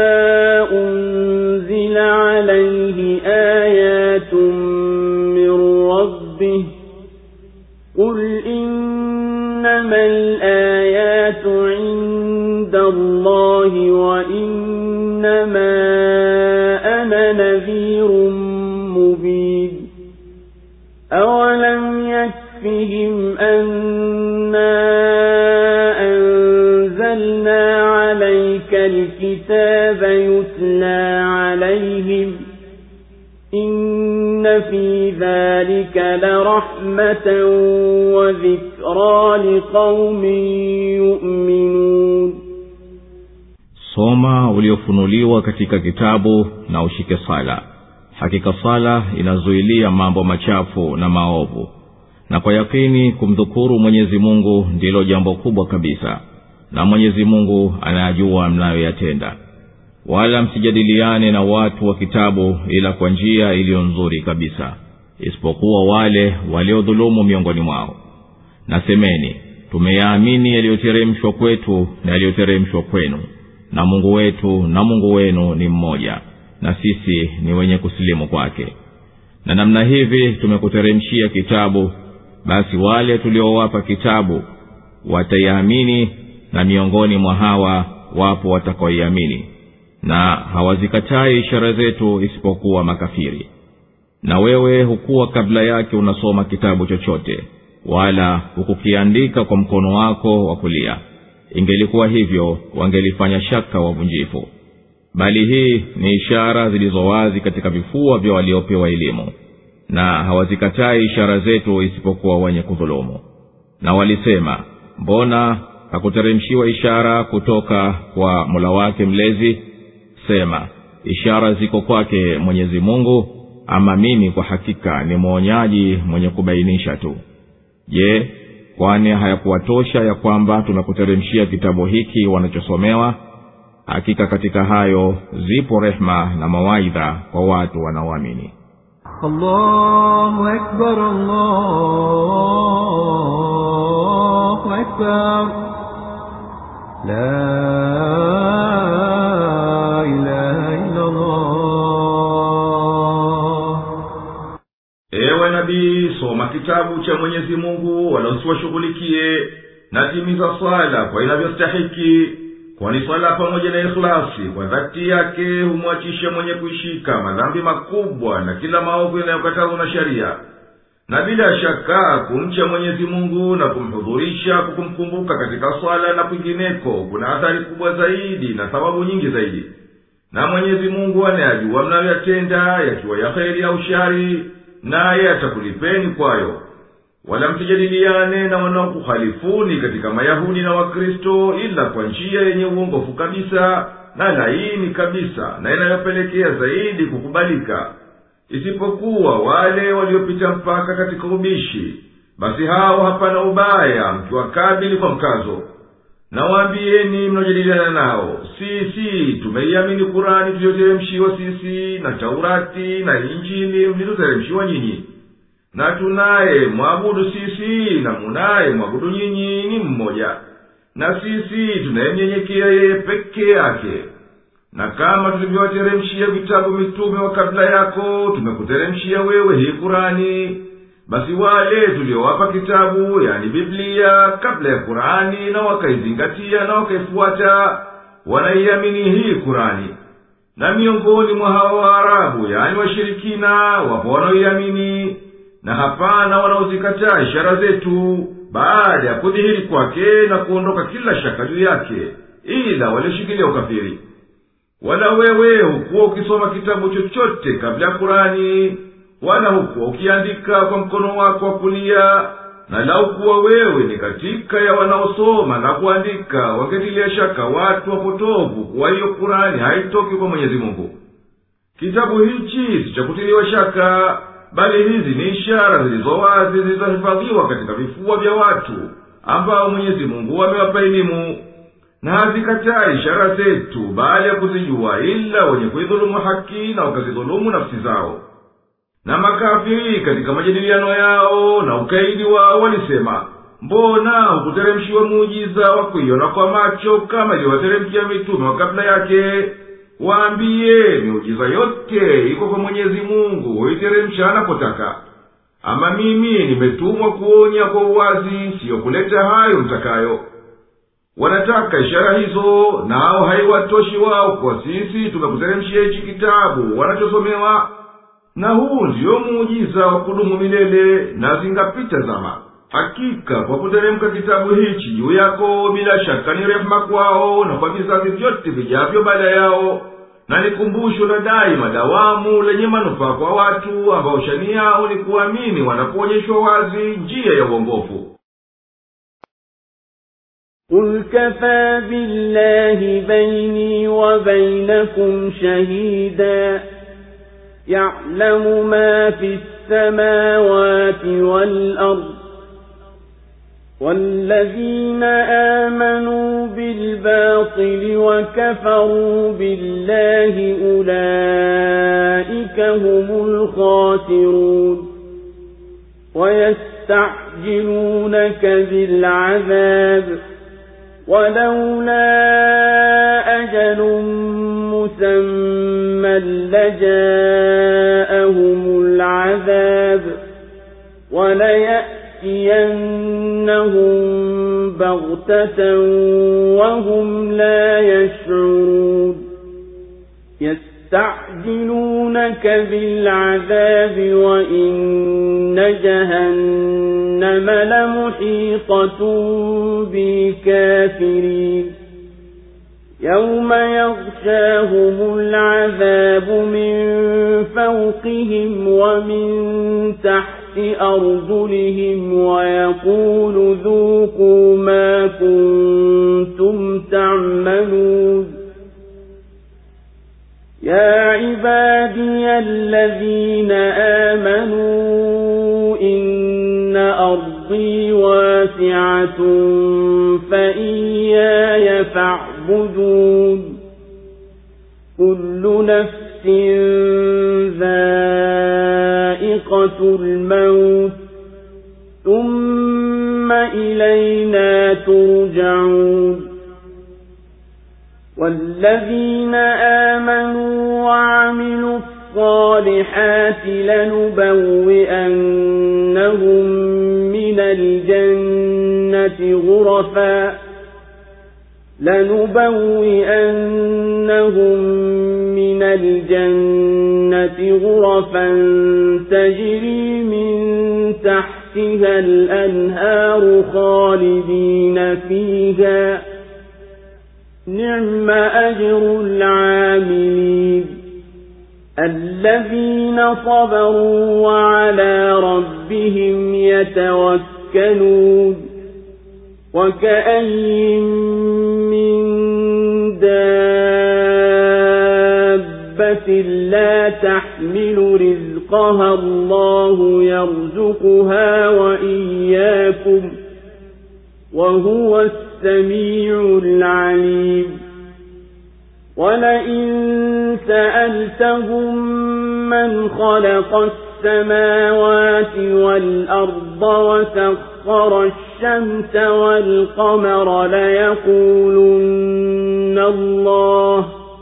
أنزل عليه آيات من ربه قل إنما الآيات عند الله وإنما أنا نذير مبين أولم يكفهم أنا أنزلنا عليك الكتاب يتلى عليهم إن في ذلك لرحمة وذكرى لقوم يؤمنون. Soma uliofunuliwa katika kitabu na ushike sala, hakika sala inazuilia mambo machafu na maovu, na kwa yakini kumdhukuru Mwenyezi Mungu ndilo jambo kubwa kabisa, na Mwenyezi Mungu anayajua mnayoyatenda. Wala msijadiliane na watu wa kitabu ila kwa njia iliyo nzuri kabisa, isipokuwa wale waliodhulumu miongoni mwao. Na semeni, tumeyaamini yaliyoteremshwa kwetu na yaliyoteremshwa kwenu, na Mungu wetu na Mungu wenu ni mmoja, na sisi ni wenye kusilimu kwake. Na namna hivi tumekuteremshia kitabu, basi wale tuliowapa kitabu wataiamini, na miongoni mwa hawa wapo watakaoiamini, na hawazikatai ishara zetu isipokuwa makafiri. Na wewe hukuwa kabla yake unasoma kitabu chochote, wala hukukiandika kwa mkono wako wa kulia. Ingelikuwa hivyo wangelifanya shaka wavunjifu. Bali hii ni ishara zilizowazi katika vifua vya waliopewa elimu, na hawazikatai ishara zetu isipokuwa wenye kudhulumu. Na walisema, mbona hakuteremshiwa ishara kutoka kwa Mola wake mlezi? Sema, ishara ziko kwake Mwenyezi Mungu, ama mimi kwa hakika ni mwonyaji mwenye kubainisha tu. Je, kwani hayakuwatosha ya kwamba tunakuteremshia kitabu hiki wanachosomewa? Hakika katika hayo zipo rehma na mawaidha kwa watu wanaoamini. Allahu Akbar, Allahu Akbar, la ilaha illa Allah. Ewe nabii, soma kitabu cha Mwenyezi Mungu wala usiwashughulikie, na timiza swala kwa inavyostahiki, kwani swala pamoja na ikhlasi kwa dhati yake humwachisha mwenye kuishika madhambi makubwa na kila maovu yanayokatazwa na sharia. Na bila shaka kumcha Mwenyezi Mungu na kumhudhurisha kukumkumbuka katika swala na kwingineko kuna athari kubwa zaidi na thawabu nyingi zaidi. Na Mwenyezi Mungu anayajua mnayoyatenda, yakiwa ya kheri au shari, naye atakulipeni kwayo. Wala msijadiliane na wanaokukhalifuni katika Mayahudi na Wakristo ila kwa njia yenye uongofu kabisa na laini kabisa na inayopelekea zaidi kukubalika, isipokuwa wale waliopita mpaka katika ubishi. Basi hao hapana ubaya mkiwakabili kwa mkazo. Na waambieni mnaojadiliana nao, sisi tumeiamini Kurani tuliyoteremshiwa sisi, na Taurati na Injili mlizoteremshiwa nyinyi, na tunaye mwabudu sisi na munaye mwabudu nyinyi ni mmoja, na sisi tunayemnyenyekea yeye peke yake. Na kama tulivyowateremshia vitabu mitume wa kabla yako, tumekuteremshia wewe hii Kurani. Basi wale tuliowapa kitabu, yani Biblia, kabla ya Kurani, na wakaizingatia na wakaifuata, wanaiamini hii Kurani. Na miongoni mwa hao Waarabu, yani washirikina, wapo wanaoiamini, na hapana wanaozikataa ishara zetu baada ya kudhihiri kwake na kuondoka kila shaka juu yake, ila walishikilia ukafiri. Wala wewe hukuwa ukisoma kitabu chochote kabla ya Kurani, wala hukuwa ukiandika kwa mkono wako wa kulia, na lau kuwa wewe ni katika ya wanaosoma na kuandika, wangetilia shaka watu wapotovu kuwa hiyo Kurani haitoki kwa Mwenyezi Mungu. Kitabu hichi si cha kutiliwa shaka, bali hizi ni ishara zilizowazi zilizohifadhiwa katika vifua vya watu ambao Mwenyezi Mungu amewapa elimu. Na hazikatai ishara zetu baada ya kuzijua ila wenye kuidhulumu haki na wakazidhulumu nafsi zao. Na makafiri katika majadiliano yao na ukaidi wao walisema, mbona hukuteremshiwa muujiza wa kuiona kwa macho kama iliwateremkia mitume wa kabla yake? Waambie, miujiza yote iko kwa Mwenyezi Mungu, huiteremsha anapotaka. Ama mimi nimetumwa kuonya kwa uwazi, siyo kuleta hayo mtakayo. Wanataka ishara hizo, nao haiwatoshi wao kwa sisi tumekuteremshia hichi kitabu wanachosomewa. Na huu ndiyo muujiza wa kudumu milele, na zingapita zama. Hakika kwa kuteremka kitabu hichi juu yako, bila shaka ni rehema kwao na kwa vizazi vyote vijavyo baada yao, na ni kumbusho la daima dawamu lenye manufaa kwa watu ambao shani yao ni kuamini wanapoonyeshwa wazi njia ya uongofu. قُلْ كَفَى بِاللَّهِ بَيْنِي وَبَيْنَكُمْ شَهِيدًا يعلم ما في السماوات والأرض والذين آمنوا بالباطل وكفروا بالله أولئك هم الخاسرون ويستعجلونك بالعذاب ولولا أجل مسمى لجاءهم العذاب وليأتينهم بغتة وهم لا يشعرون يستعجلونك بالعذاب وإن جهنم لمحيطة بالكافرين يوم يغشاهم العذاب من فوقهم ومن تحت أرجلهم ويقول ذوقوا ما كنتم تعملون يا عبادي الذين آمنوا إن أرضي واسعة فإياي فاعبدون كل نفس ذائقة الموت ثم إلينا ترجعون والذين آمنوا وعملوا الصالحات لنبوئنهم من الجنة غرفا لنبوئنهم من الجنة غرفا تجري من تحتها الأنهار خالدين فيها نعم أجر العاملين الذين صبروا وعلى ربهم يتوكلون وكأين من دابة لا تحمل رزقها الله يرزقها وإياكم وهو السميع العليم ولئن سألتهم من خلق السماوات والأرض وسخر الشمس والقمر ليقولن الله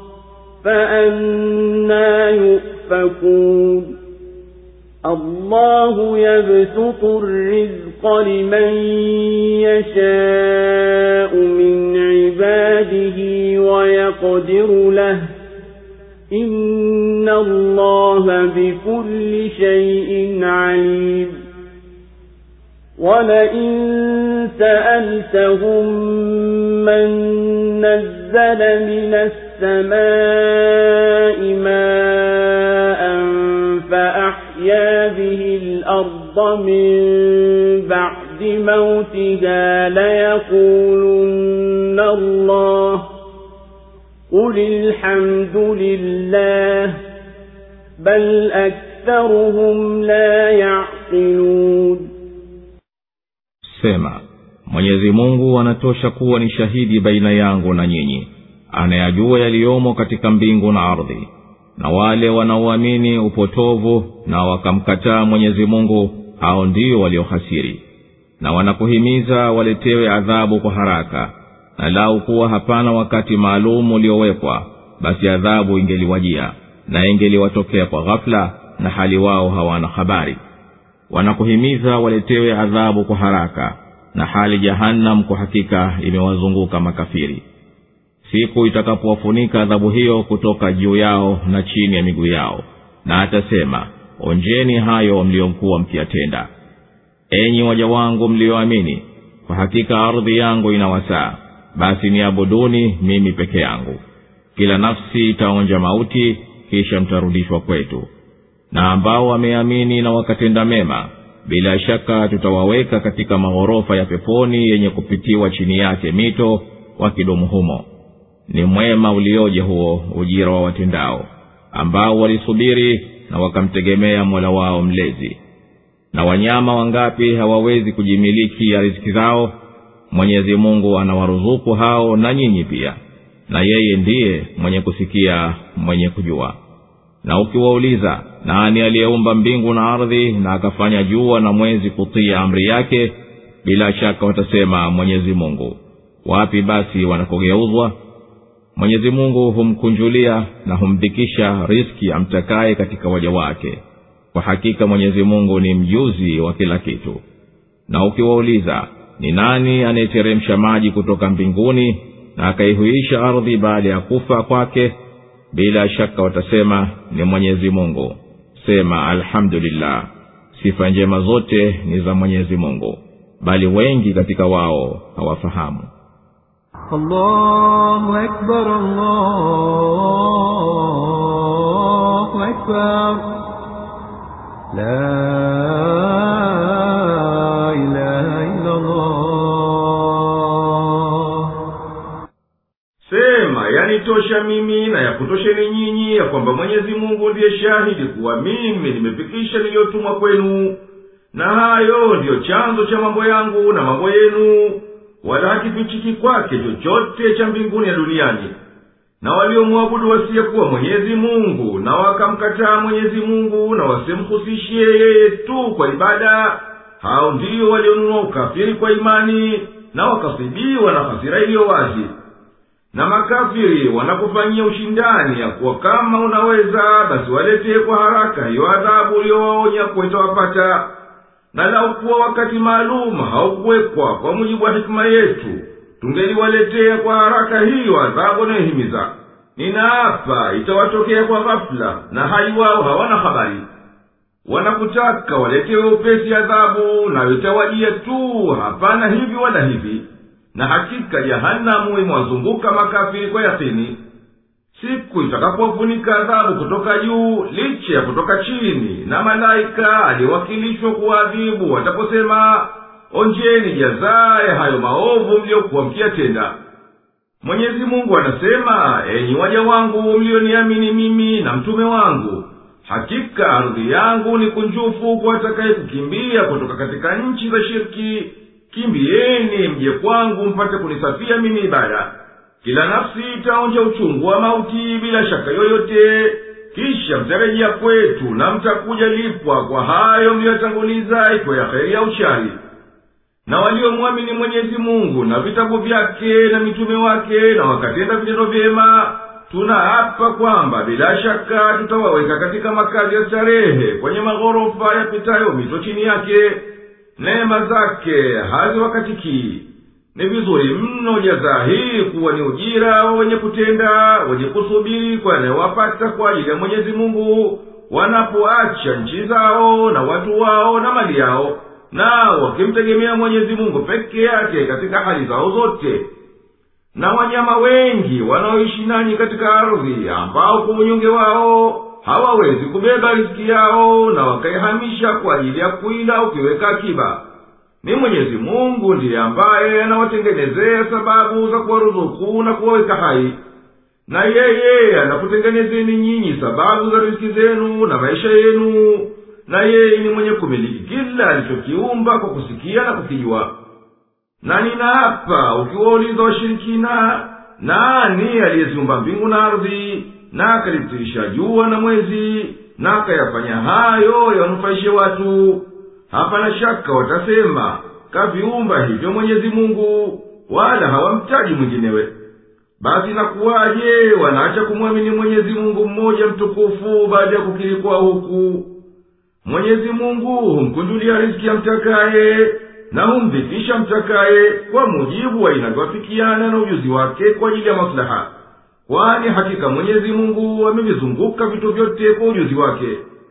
فأنى يؤفكون الله يبسط الرزق لمن يشاء من عباده ويقدر له إن الله بكل شيء عليم ولئن سألتهم من نزل من السماء ماء فأحيا به الأرض من بعد موتها ليقولن الله قل الحمد لله بل أكثرهم لا يعقلون. Sema, Mwenyezi Mungu anatosha kuwa ni shahidi baina yangu na nyinyi, anayajua yaliyomo katika mbingu na ardhi. Na wale wanaoamini upotovu na wakamkataa Mwenyezi Mungu, hao ndio waliohasiri. Na wanakuhimiza waletewe adhabu kwa haraka, na lau kuwa hapana wakati maalum uliowekwa, basi adhabu ingeliwajia na ingeliwatokea kwa ghafla, na hali wao hawana habari. Wanakuhimiza waletewe adhabu kwa haraka, na hali jahannam kwa hakika imewazunguka makafiri. Siku itakapowafunika adhabu hiyo kutoka juu yao na chini ya miguu yao, na atasema, onjeni hayo mliokuwa mkiyatenda. Enyi waja wangu mlioamini, kwa hakika ardhi yangu inawasaa, basi niabuduni mimi peke yangu. Kila nafsi itaonja mauti, kisha mtarudishwa kwetu. Na ambao wameamini na wakatenda mema, bila shaka tutawaweka katika maghorofa ya peponi yenye kupitiwa chini yake mito, wakidumu humo. Ni mwema ulioje huo ujira wa watendao, ambao walisubiri na wakamtegemea Mola wao mlezi. Na wanyama wangapi hawawezi kujimiliki ya riziki zao? Mwenyezi Mungu anawaruzuku hao na nyinyi pia, na yeye ndiye mwenye kusikia, mwenye kujua. Na ukiwauliza nani aliyeumba mbingu na ardhi na akafanya jua na mwezi kutii amri yake, bila shaka watasema Mwenyezi Mungu. Wapi basi wanakogeuzwa? Mwenyezi Mungu humkunjulia na humdhikisha riziki amtakaye katika waja wake. Kwa hakika Mwenyezi Mungu ni mjuzi wa kila kitu. Na ukiwauliza ni nani anayeteremsha maji kutoka mbinguni na akaihuisha ardhi baada ya kufa kwake, bila shaka watasema ni Mwenyezi Mungu. Sema alhamdulillah, sifa njema zote ni za Mwenyezi Mungu, bali wengi katika wao hawafahamu. Allahu akbar, Allahu akbar, la ilaha illa Allah. Sema yanitosha mimi na yakutosheni nyinyi ya kwamba Mwenyezi Mungu ndiye shahidi kuwa mimi nimefikisha niliyotumwa kwenu, na hayo ndiyo chanzo cha mambo yangu na mambo yenu, wala hakifichiki kwake chochote cha mbinguni ya duniani. Na waliomwabudu wasiyekuwa Mwenyezi Mungu na wakamkataa Mwenyezi Mungu na wasimhusishie yeye tu kwa ibada, hao ndio walionunua ukafiri kwa imani na wakasibiwa na hasira iliyo wazi. Na makafiri wanakufanyia ushindani ya kuwa kama unaweza basi waletee kwa haraka hiyo adhabu uliyowaonya kwa itawapata. Na lau kuwa wakati maalum haukuwekwa kwa mujibu wa hikma yetu, tungeliwaletea kwa haraka hiyo adhabu inayohimiza. Ninaapa itawatokea kwa ghafla na hai wao hawana habari. Wanakutaka waletewe upesi adhabu na itawajia tu, hapana hivi wala hivi. Na hakika jahanamu imewazunguka makafiri kwa yakini. Siku itakapofunika adhabu kutoka juu licha ya kutoka chini, na malaika aliwakilishwa kuadhibu wataposema, onjeni jazaa ya hayo maovu mliokuwa mkiyatenda. Mwenyezi Mungu anasema, enyi waja wangu mlioniamini mimi na mtume wangu, hakika ardhi yangu ni kunjufu kwa atakaye kukimbia kutoka katika nchi za shirki. Kimbieni mje kwangu mpate kunisafia mimi ibada. Kila nafsi itaonja uchungu wa mauti bila shaka yoyote, kisha mtarejea kwetu na mtakuja lipwa kwa hayo mliyotanguliza, iko ya kheri au shari. Na waliomwamini Mwenyezi Mungu na vitabu vyake na mitume wake na wakatenda vitendo vyema, tunaapa kwamba bila shaka tutawaweka katika makazi ya starehe kwenye maghorofa yapitayo mito chini yake. Neema zake haziwakatiki. Ni vizuri mno jazaa hii kuwa ni ujira wa wenye kutenda, wenye kusubiri kwa yanayowapata kwa ajili ya Mwenyezi Mungu, wanapoacha nchi zao na watu wao na mali yao, na wakimtegemea Mwenyezi Mungu peke yake katika hali zao zote. Na wanyama wengi wanaoishi nanyi katika ardhi, ambao kwa unyonge wao hawawezi kubeba riziki yao na wakaihamisha kwa ajili ya kuila ukiweka akiba, ni Mwenyezi Mungu ndiye ambaye anawatengenezea sababu za kuwaruzuku na kuwaweka hai. Na yeye anakutengenezeni nyinyi sababu za riziki zenu na maisha yenu, na yeye ni mwenye kumiliki kila alichokiumba kwa kusikia na kukijua. Na ninaapa ukiwauliza washirikina, nani aliyeziumba mbingu na ardhi na akalitirisha jua na mwezi na akayafanya hayo yawanufaishe watu, hapana shaka watasema kaviumba hivyo Mwenyezi Mungu, wala hawamtaji mwinginewe. Basi nakuwaje wanaacha kumwamini Mwenyezi Mungu mmoja mtukufu baada ya kukiri kwa huku? Mwenyezi Mungu humkunjulia riziki amtakaye na humdhikisha mtakaye kwa mujibu wa inavyoafikiana na ujuzi wake kwa ajili ya maslaha. Kwani hakika Mwenyezi Mungu amevizunguka vitu vyote kwa ujuzi wake.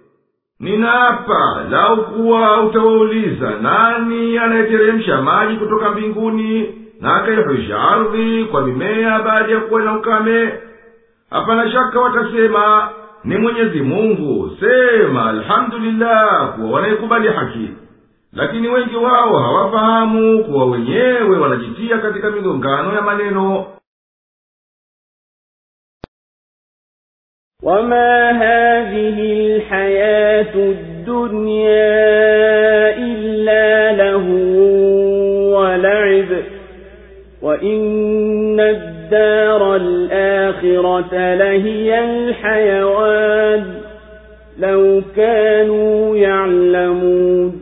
Ninaapa lau kuwa utawauliza nani anayeteremsha maji kutoka mbinguni na akaihuisha ardhi kwa mimea baada ya kuwa na ukame, hapana shaka watasema ni Mwenyezi Mungu. Sema alhamdulillah kuwa wanaikubali haki. Lakini wengi wao hawafahamu kuwa wenyewe wanajitia katika migongano ya maneno. وما هذه الحياة الدنيا إلا له ولعب وإن الدار الآخرة لهي الحيوان لو كانوا يعلمون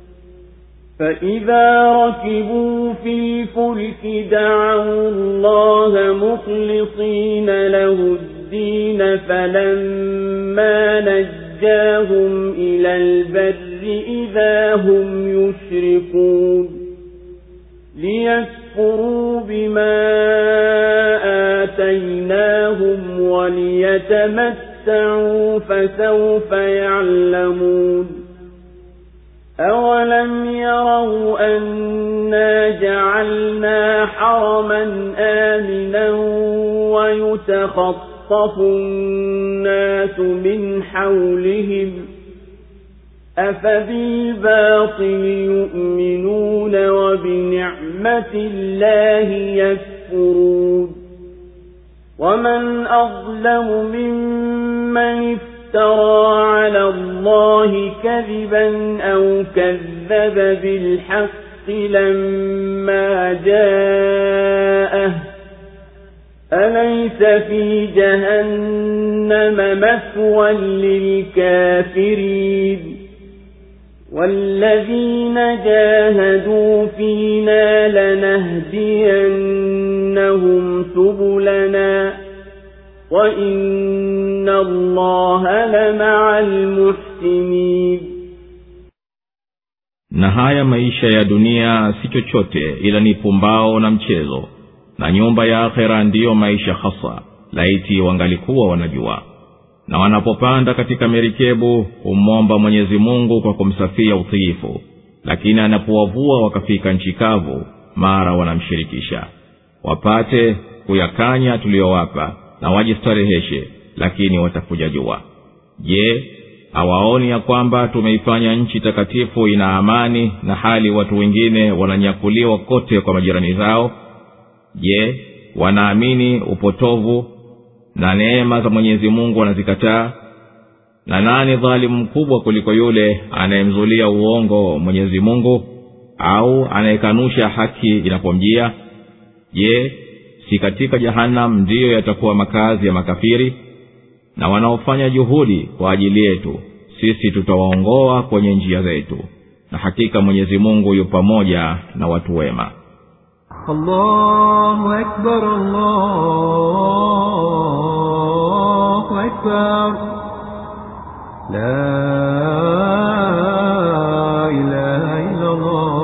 فإذا ركبوا في الفلك دعوا الله مخلصين له الدين فلما نجاهم إلى البر إذا هم يشركون ليكفروا بما آتيناهم وليتمتعوا فسوف يعلمون أولم يروا أنا جعلنا حرما آمنا ويتخطف الناس من حولهم أفبالباطل يؤمنون وبنعمة الله يكفرون ومن أظلم ممن افترى على الله كذبا أو كذب بالحق لما جاءه أليس في جهنم مثوى للكافرين والذين جاهدوا فينا لنهدينهم سبلنا وإن الله لمع المحسنين. Na haya maisha ya dunia si chochote ila ni pumbao na mchezo, na nyumba ya akhera ndiyo maisha hasa, laiti wangalikuwa wanajua. Na wanapopanda katika merikebu humomba Mwenyezi Mungu kwa kumsafia utiifu, lakini anapowavua wakafika nchi kavu mara wanamshirikisha. Wapate kuyakanya tuliyowapa na wajistareheshe, lakini watakuja jua. Je, hawaoni ya kwamba tumeifanya nchi takatifu ina amani, na hali watu wengine wananyakuliwa kote kwa majirani zao? Je, wanaamini upotovu na neema za Mwenyezi Mungu wanazikataa? Na nani dhalimu mkubwa kuliko yule anayemzulia uongo Mwenyezi Mungu au anayekanusha haki inapomjia? Je, si katika Jahannam ndiyo yatakuwa makazi ya makafiri? Na wanaofanya juhudi kwa ajili yetu sisi tutawaongoa kwenye njia zetu, na hakika Mwenyezi Mungu yu pamoja na watu wema. Allahu Akbar, Allahu Akbar, la ilaha illa Allah.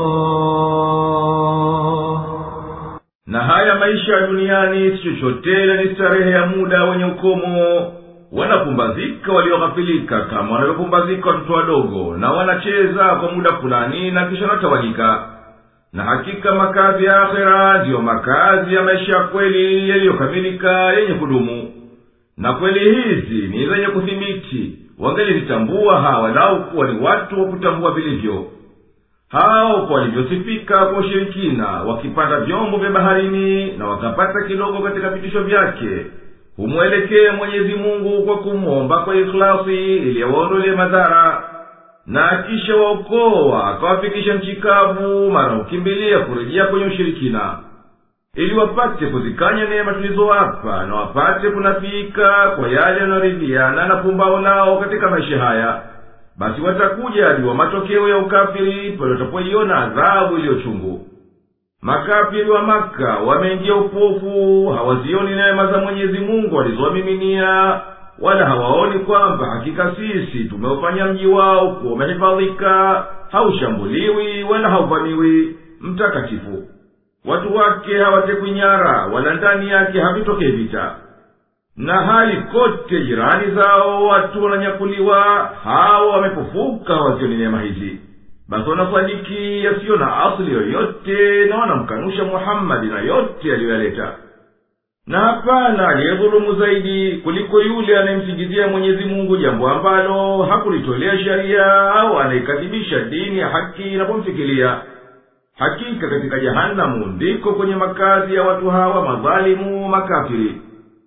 Na haya maisha ya duniani si chochote ila ni starehe ya muda wenye ukomo. Wanapumbazika walioghafilika kama wanavyopumbazika watoto wadogo, na wanacheza kwa muda fulani na kisha wanatawanyika. Na hakika makazi ya akhera ndiyo makazi ya maisha ya kweli yaliyokamilika yenye kudumu. Na kweli hizi ni zenye kuthibiti, wangelizitambua hawa lau kuwa ni watu wa kutambua vilivyo. Hao kwa walivyosifika kwa ushirikina, wakipanda vyombo vya baharini na wakapata kidogo katika vitisho vyake, humwelekee Mwenyezi Mungu kwa kumwomba kwa ikhlasi ili awaondolee madhara. Na kisha waokoa akawafikisha nchi kavu, mara ukimbilia kurejea kwenye ushirikina, ili wapate kuzikanya neema tulizowapa, na wapate kunafika kwa yale yanayoridhiana na pumbao lao katika maisha haya. Basi watakuja hadi wa matokeo ya ukafiri pale watapoiona adhabu iliyochungu. Makafiri wa Maka wameingia upofu, hawazioni neema za Mwenyezi Mungu alizowamiminia, wala hawaoni kwamba hakika sisi tumeufanya mji wao kuwa umehifadhika, haushambuliwi wala hauvamiwi, mtakatifu. Watu wake hawatekwi nyara, wala ndani yake havitokee vita. Na hali kote jirani zao watu wananyakuliwa, hao wamepofuka hawazioni neema hizi. Basi wanasadiki yasiyo na asili yoyote, na wanamkanusha Muhammad na yote aliyoyaleta. Na hapana aliyedhulumu zaidi kuliko yule anayemsingizia Mwenyezi Mungu jambo ambalo hakulitolea sharia, au anaikadhibisha dini ya haki inapomfikiria. Hakika katika Jahannam ndiko kwenye makazi ya watu hawa madhalimu makafiri.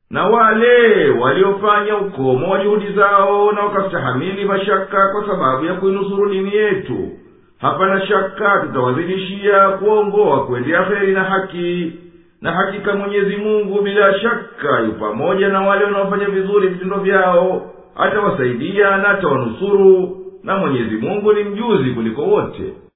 na wale waliofanya ukomo wa juhudi zao na wakastahamili mashaka kwa sababu ya kuinusuru dini yetu, hapana shaka tutawazidishia kuongoa kuendea kheri na haki. Na hakika Mwenyezi Mungu bila shaka yu pamoja na wale wanaofanya vizuri vitendo vyao, atawasaidia na atawanusuru, na Mwenyezi Mungu ni mjuzi kuliko wote.